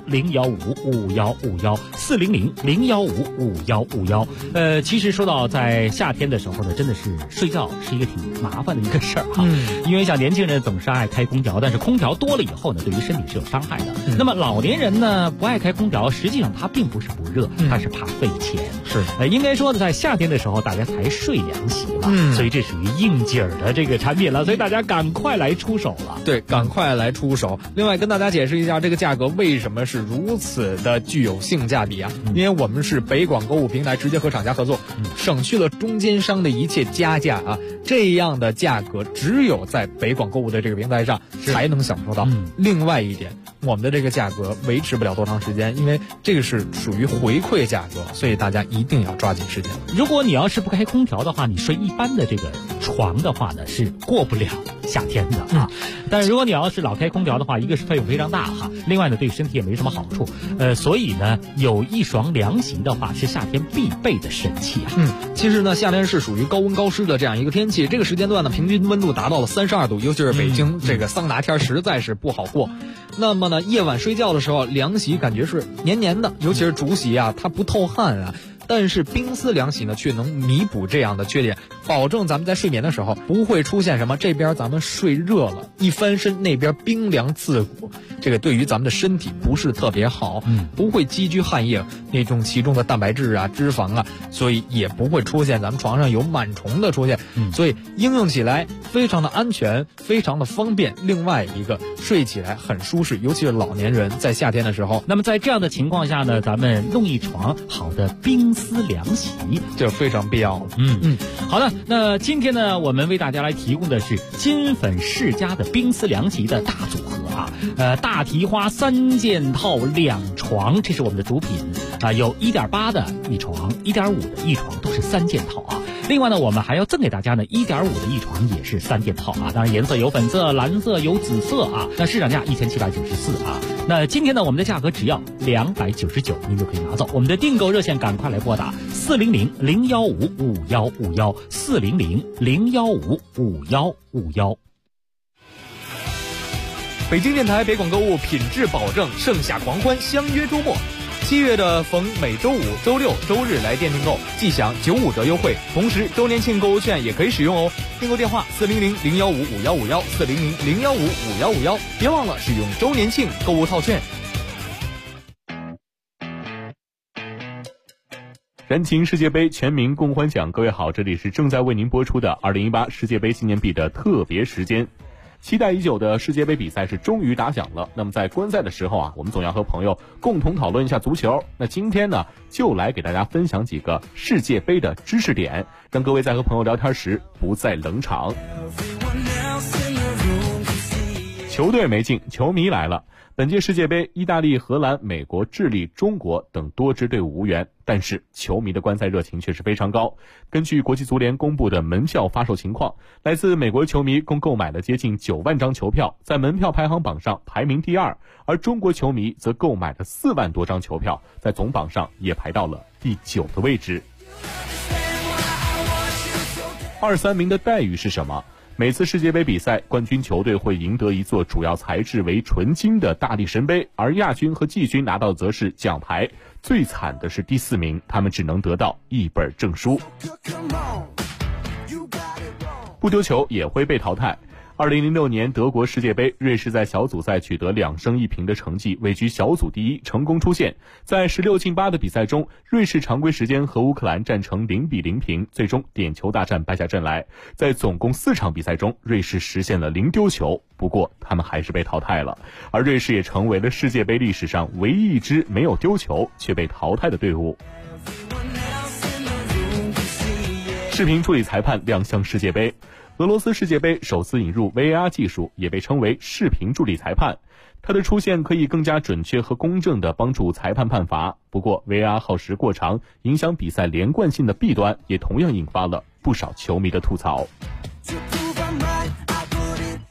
400-015-5151，400-015-5151。其实说到在夏天的时候呢，真的是睡觉是一个挺麻烦的一个事儿哈，因为像年轻人总是爱开空调，但是空调多了以后呢，对于身体是有伤害的。那么老年人呢不爱开空调，实际上他并不是不热，他是怕费钱。
是，
应该说呢，在夏天的时候大家才睡凉席嘛，所以这属于应景儿的这个产品了，所以大家赶快来出手了。
对，赶快来出手。另外跟大家解释一下，这个价格为什么是如此的具有性价比啊？因为我们是北广购物平台直接和厂家合作，省去了中间商的一切加价啊，这样的价格只有在北广购物的这个平台上才能享受到。另外一点，我们的这个价格维持不了多长时间，因为这个是属于回馈价格，所以大家一定要抓紧时间。
如果你要是不开空调的话，你睡一般的这个床的话呢，是过不了夏天的啊。但是如果你要是老开空调的话，一个是费用非常大哈，另外呢对身体也没什么好处。所以呢有一床凉席的话是夏天必备的神器啊。
其实呢夏天是属于高温高湿的这样一个天气，这个时间段呢平均温度达到了32度，尤其是北京这个桑拿天实在是不好过。那么呢夜晚睡觉的时候，凉席感觉是黏黏的，尤其是竹席啊，它不透汗啊。但是冰丝凉席呢却能弥补这样的缺点，保证咱们在睡眠的时候不会出现什么这边咱们睡热了一翻身那边冰凉刺骨，这个对于咱们的身体不是特别好，不会积聚汗液那种其中的蛋白质啊脂肪啊，所以也不会出现咱们床上有螨虫的出现，所以应用起来非常的安全，非常的方便。另外一个睡起来很舒适，尤其是老年人在夏天的时候。
那么在这样的情况下呢，咱们弄一床好的冰丝凉席
就非常必要了。
好的，那今天呢我们为大家来提供的是金粉世家的冰丝凉席的大组合啊，大提花3件套2床，这是我们的主品啊，有 1.8 的一床 1.5 的一床，都是3件套啊。另外呢我们还要赠给大家呢 1.5 的一床，也是3件套啊，当然颜色有粉色、蓝色、有紫色啊，那市场价1794啊。那今天呢我们的价格只要299，您就可以拿走。我们的订购热线赶快来拨打400-015-5151 400-015-5151。
北京电台北广购物品质保证，盛夏狂欢，相约周末。7月的逢每周五、周六、周日来店订购，即享95折优惠，同时周年庆购物券也可以使用哦。订购电话400-015-5151 400-015-5151，别忘了使用周年庆购物套券。
燃情世界杯全民共欢享，各位好，这里是正在为您播出的2018世界杯纪念币的特别时间。期待已久的世界杯比赛是终于打响了。那么在观赛的时候啊，我们总要和朋友共同讨论一下足球。那今天呢，就来给大家分享几个世界杯的知识点，让各位在和朋友聊天时不再冷场。球队没进，球迷来了。本届世界杯，意大利、荷兰、美国、智利、中国等多支队伍无缘，但是球迷的观赛热情却是非常高。根据国际足联公布的门票发售情况，来自美国球迷共购买了接近9万张球票，在门票排行榜上排名第2，而中国球迷则购买了4万多张球票，在总榜上也排到了第9的位置。2、3名的待遇是什么？每次世界杯比赛，冠军球队会赢得一座主要材质为纯金的大力神杯，而亚军和季军拿到则是奖牌。最惨的是第4名，他们只能得到一本证书。不丢球也会被淘汰。2006年德国世界杯，瑞士在小组赛取得2胜1平的成绩，位居小组第1，成功出线。在16进8的比赛中，瑞士常规时间和乌克兰战成0-0平，最终点球大战败下阵来。在总共4场比赛中，瑞士实现了0丢球，不过他们还是被淘汰了。而瑞士也成为了世界杯历史上唯一一支没有丢球却被淘汰的队伍。视频助理裁判亮相世界杯。俄罗斯世界杯首次引入 VAR 技术，也被称为视频助理裁判。它的出现可以更加准确和公正地帮助裁判判罚。不过 VAR 耗时过长，影响比赛连贯性的弊端也同样引发了不少球迷的吐槽。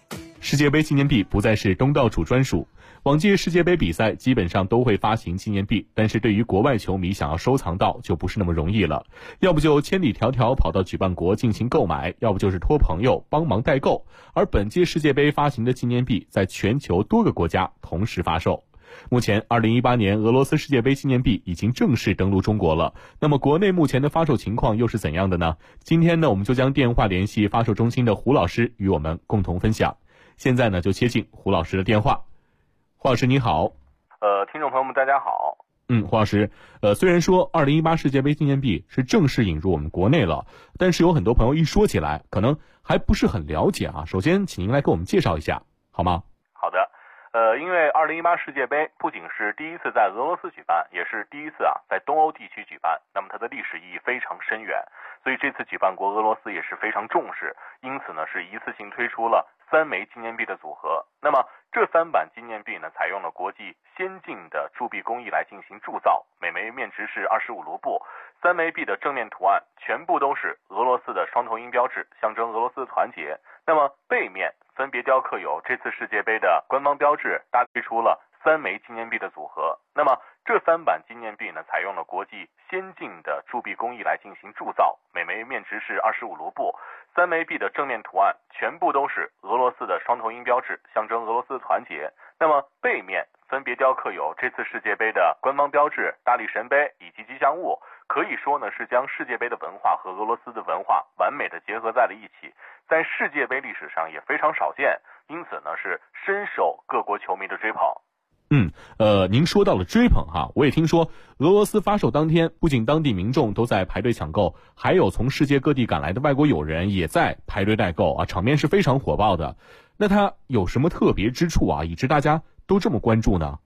世界杯纪念币不再是东道主专属。往届世界杯比赛基本上都会发行纪念币，但是对于国外球迷想要收藏到就不是那么容易了，要不就千里迢迢跑到举办国进行购买，要不就是托朋友帮忙代购。而本届世界杯发行的纪念币在全球多个国家同时发售。目前2018年俄罗斯世界杯纪念币已经正式登陆中国了，那么国内目前的发售情况又是怎样的呢？今天呢，我们就将电话联系发售中心的胡老师与我们共同分享。现在呢，就接进胡老师的电话。胡老师你好。
听众朋友们大家好。
胡老师，虽然说2018世界杯纪念币是正式引入我们国内了，但是有很多朋友一说起来可能还不是很了解啊。首先请您来给我们介绍一下好吗？
好的。因为2018世界杯不仅是第一次在俄罗斯举办，也是第一次在东欧地区举办，那么它的历史意义非常深远，所以这次举办国俄罗斯也是非常重视，因此呢是一次性推出了3枚纪念币的组合。那么这3版纪念币呢，采用了国际先进的铸币工艺来进行铸造，每枚面值是25卢布。3枚币的正面图案全部都是俄罗斯的双头鹰标志，象征俄罗斯的团结。那么背面分别雕刻有这次世界杯的官方标志，搭推出了3枚纪念币的组合。那么这3版纪念币呢，采用了国际先进的铸币工艺来进行铸造，每枚面值是25卢布。3枚币的正面图案全部都是俄罗斯的双头鹰标志，象征俄罗斯的团结。那么背面分别雕刻有这次世界杯的官方标志、大力神杯以及吉祥物，可以说呢是将世界杯的文化和俄罗斯的文化完美的结合在了一起，在世界杯历史上也非常少见，因此呢是深受各国球迷的追捧。
您说到了追捧哈，我也听说俄罗斯发售当天，不仅当地民众都在排队抢购，还有从世界各地赶来的外国友人也在排队代购啊，场面是非常火爆的。那它有什么特别之处啊，以致大家都这么关注呢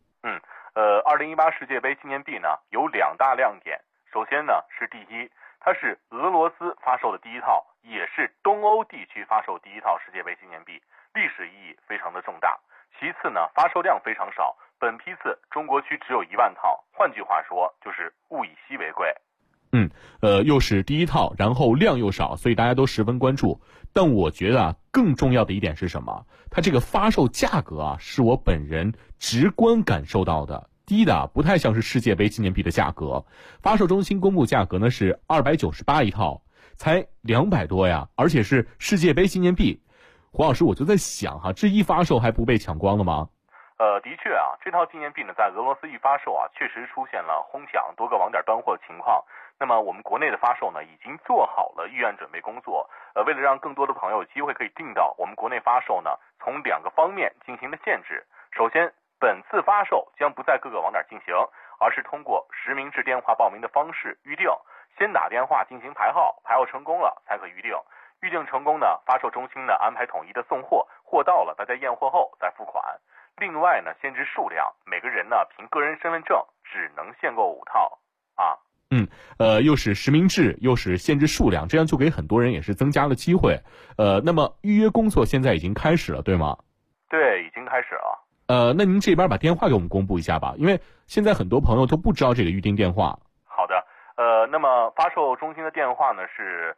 ？2018世界杯纪念币呢有2大亮点。首先呢是第一，它是俄罗斯发售的第一套，也是东欧地区发售第一套世界杯纪念币，历史意义非常的重大。其次呢，发售量非常少，本批次中国区只有1万套，换句话说就是物以稀为贵。
又是第一套，然后量又少，所以大家都十分关注。但我觉得更重要的一点是什么？它这个发售价格是我本人直观感受到的，低的不太像是世界杯纪念币的价格。发售中心公布价格呢是298一套，才200多呀，而且是世界杯纪念币。胡老师，我就在想这一发售还不被抢光了吗？
的确这套纪念币呢在俄罗斯一发售确实出现了哄抢多个网点端货的情况。那么我们国内的发售呢已经做好了预案准备工作，为了让更多的朋友有机会可以订到，我们国内发售呢从2个方面进行了限制。首先，本次发售将不在各个网点进行，而是通过实名制电话报名的方式预定，先打电话进行排号，排号成功了才可预定。预定成功呢，发售中心呢安排统一的送货，货到了大家验货后再付款。另外呢，限制数量，每个人呢凭个人身份证只能限购5套
又是实名制，又是限制数量，这样就给很多人也是增加了机会。那么预约工作现在已经开始了，对吗？
对，已经开始了。
那您这边把电话给我们公布一下吧，因为现在很多朋友都不知道这个预订电话。
好的，那么发售中心的电话呢是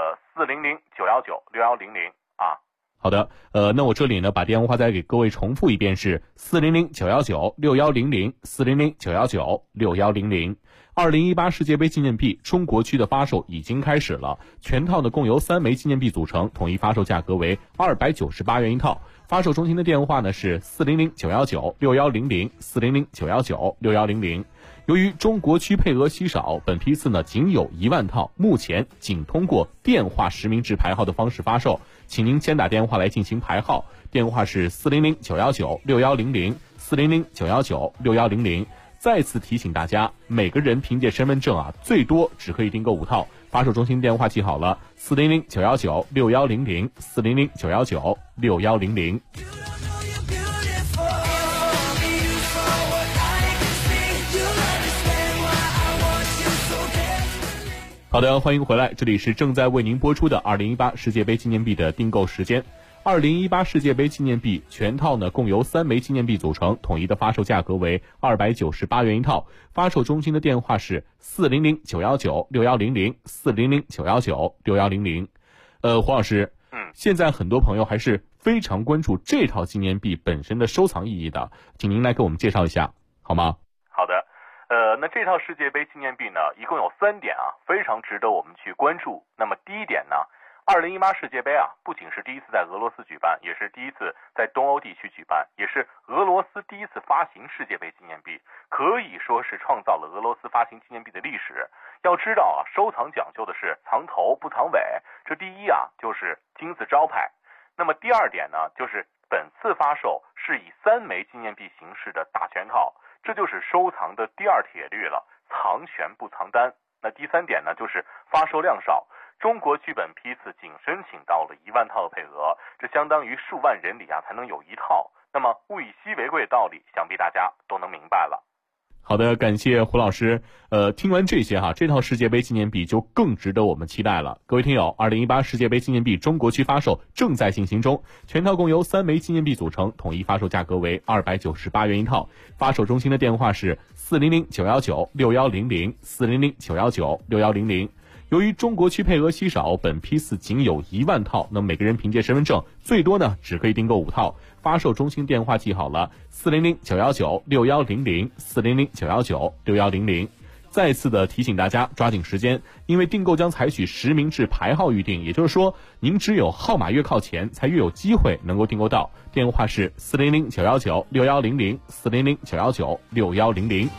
400-919-6100
好的，那我这里呢把电话再给各位重复一遍，是400-919-6100 400-919-6100。2018世界杯纪念币中国区的发售已经开始了，全套呢共由3枚纪念币组成，统一发售价格为298元一套。发售中心的电话呢是400-919-6100 400-919-6100。由于中国区配额稀少，本批次呢仅有1万套，目前仅通过电话实名制排号的方式发售，请您先打电话来进行排号，电话是400-919-6100 400-919-6100。再次提醒大家，每个人凭借身份证最多只可以订购5套。发售中心电话记好了，400-919-6100 400-919-6100。好的，欢迎回来，这里是正在为您播出的2018世界杯纪念币的订购时间。2018世界杯纪念币全套呢共由3枚纪念币组成，统一的发售价格为298元一套。发售中心的电话是400-919-6100 400-919-6100。黄老师，现在很多朋友还是非常关注这套纪念币本身的收藏意义的，请您来给我们介绍一下好吗？
好的，那这套世界杯纪念币呢，一共有3点啊，非常值得我们去关注。那么第一点呢，2018世界杯啊，不仅是第一次在俄罗斯举办，也是第一次在东欧地区举办，也是俄罗斯第一次发行世界杯纪念币，可以说是创造了俄罗斯发行纪念币的历史。要知道啊，收藏讲究的是藏头不藏尾，这第一啊就是金字招牌。那么第二点呢，就是本次发售是以3枚纪念币形式的大全套，这就是收藏的第2铁律了，藏全不藏单。那第3点呢，就是发售量少，中国剧本批次仅申请到了1万套的配额，这相当于数万人里啊才能有1套。那么物以稀为贵的道理，想必大家都能明白了。
好的，感谢胡老师。听完这些哈，这套世界杯纪念币就更值得我们期待了。各位听友，2018世界杯纪念币中国区发售正在进行中，全套共由3枚纪念币组成，统一发售价格为298元一套。发售中心的电话是400-919-6100 400-919-6100。由于中国区配额稀少，本批次仅有1万套，那么每个人凭借身份证最多呢只可以订购5套。发售中心电话记好了，400-919-6100 400-919-6100。再次的提醒大家抓紧时间，因为订购将采取实名制排号预订，也就是说您只有号码越靠前才越有机会能够订购到。电话是400-919-6100 400-919-6100。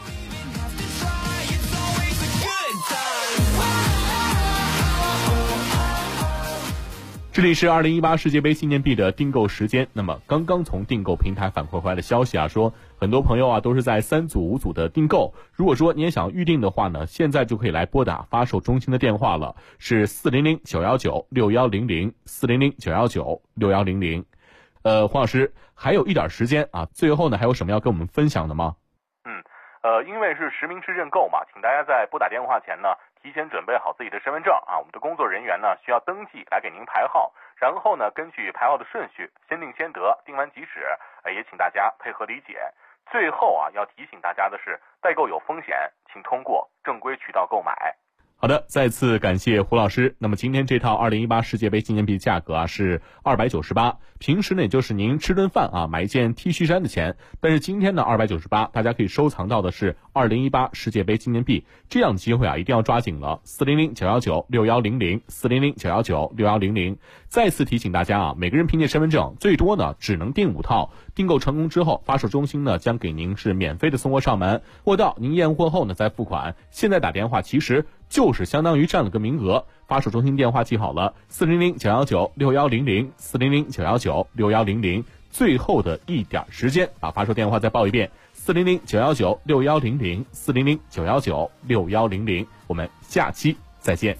这里是2018世界杯纪念币的订购时间。那么刚刚从订购平台反馈回来的消息啊，说很多朋友啊都是在3组5组的订购。如果说你也想预定的话呢，现在就可以来拨打发售中心的电话了，是400-919-6100 400-919-6100。黄老师还有一点时间啊，最后呢还有什么要跟我们分享的吗？
因为是实名制认购嘛，请大家在拨打电话前呢，提前准备好自己的身份证啊，我们的工作人员呢需要登记来给您排号，然后呢根据排号的顺序先定先得，定完即止，也请大家配合理解。最后啊，要提醒大家的是，代购有风险，请通过正规渠道购买。
好的，再次感谢胡老师。那么今天这套2018世界杯纪念币价格啊是298，平时呢也就是您吃顿饭啊买一件 T 恤衫的钱，但是今天呢298，大家可以收藏到的是2018世界杯纪念币，这样的机会啊一定要抓紧了。400-919-6100 400-919-6100。再次提醒大家啊，每个人凭借身份证最多呢只能订5套，订购成功之后，发售中心呢将给您是免费的送货上门，货到您验货后呢再付款。现在打电话其实就是相当于占了个名额。发售中心电话记好了，400-919-6100 400-919-6100。最后的一点时间，把发售电话再报一遍，400-919-6100 400-919-6100。我们下期再见。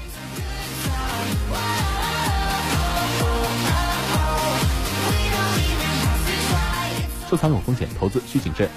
收藏有风险，投资需谨慎。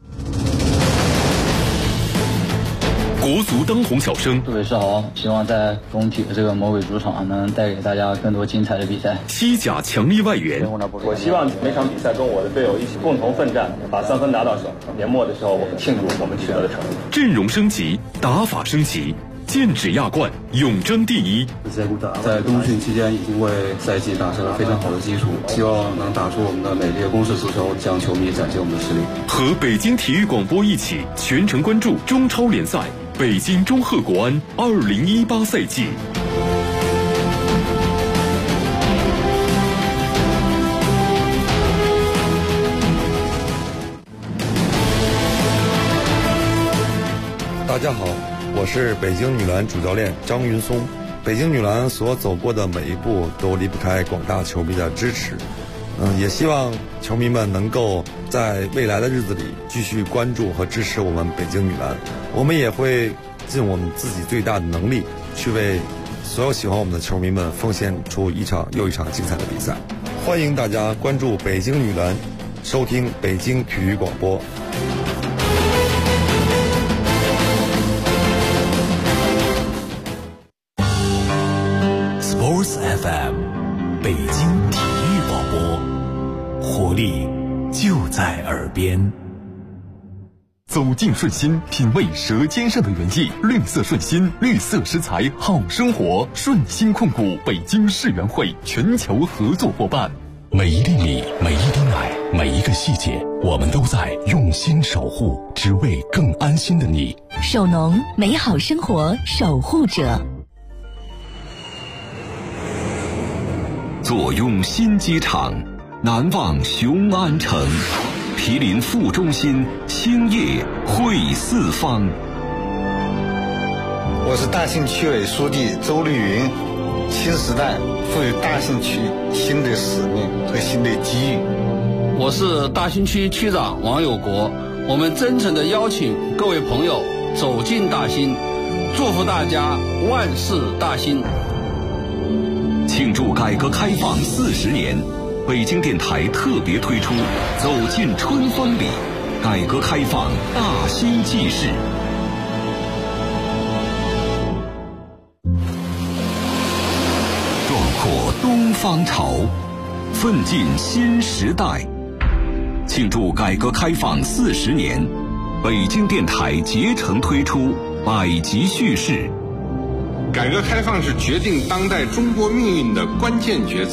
国足当红小生，
各位是好，希望在工体的这个魔鬼主场能带给大家更多精彩的比赛。
西甲强力外援，
我希望每场比赛跟我的队友一起共同奋战，把3分拿到手。年末的时候，我们庆祝我们取得的成绩。
阵容升级，打法升级，剑指亚冠，永争第一。
在冬训期间已经为赛季打下了非常好的基础，希望能打出我们的美丽的攻势足球，向球迷展现我们的实力。
和北京体育广播一起全程关注中超联赛，北京中赫国安2018赛季。
大家好，我是北京女篮主教练张云松。北京女篮所走过的每一步都离不开广大球迷的支持。也希望球迷们能够在未来的日子里继续关注和支持我们北京女篮。我们也会尽我们自己最大的能力，去为所有喜欢我们的球迷们奉献出一场又一场精彩的比赛。欢迎大家关注北京女篮，收听北京体育广播。
Sports FM， 北京体育广播，活力就在耳边。
走进顺心，品味舌尖上的原意。绿色顺心，绿色食材好生活。顺心控股北京世园会全球合作伙伴。
每一粒米，每一滴奶，每一个细节，我们都在用心守护，只为更安心的你。
守农，美好生活守护者。
坐拥新机场，难忘雄安城。毗邻副中心，兴业汇四方。
我是大兴区委书记周丽云。新时代赋予大兴区新的使命和新的机遇。
我是大兴区区长王有国。我们真诚地邀请各位朋友走进大兴，祝福大家万事大兴。
庆祝改革开放40年，北京电台特别推出《走进春风里》，改革开放大兴纪事。壮阔东方潮，奋进新时代。庆祝改革开放40年，北京电台竭诚推出百集叙事。
改革开放是决定当代中国命运的关键决策。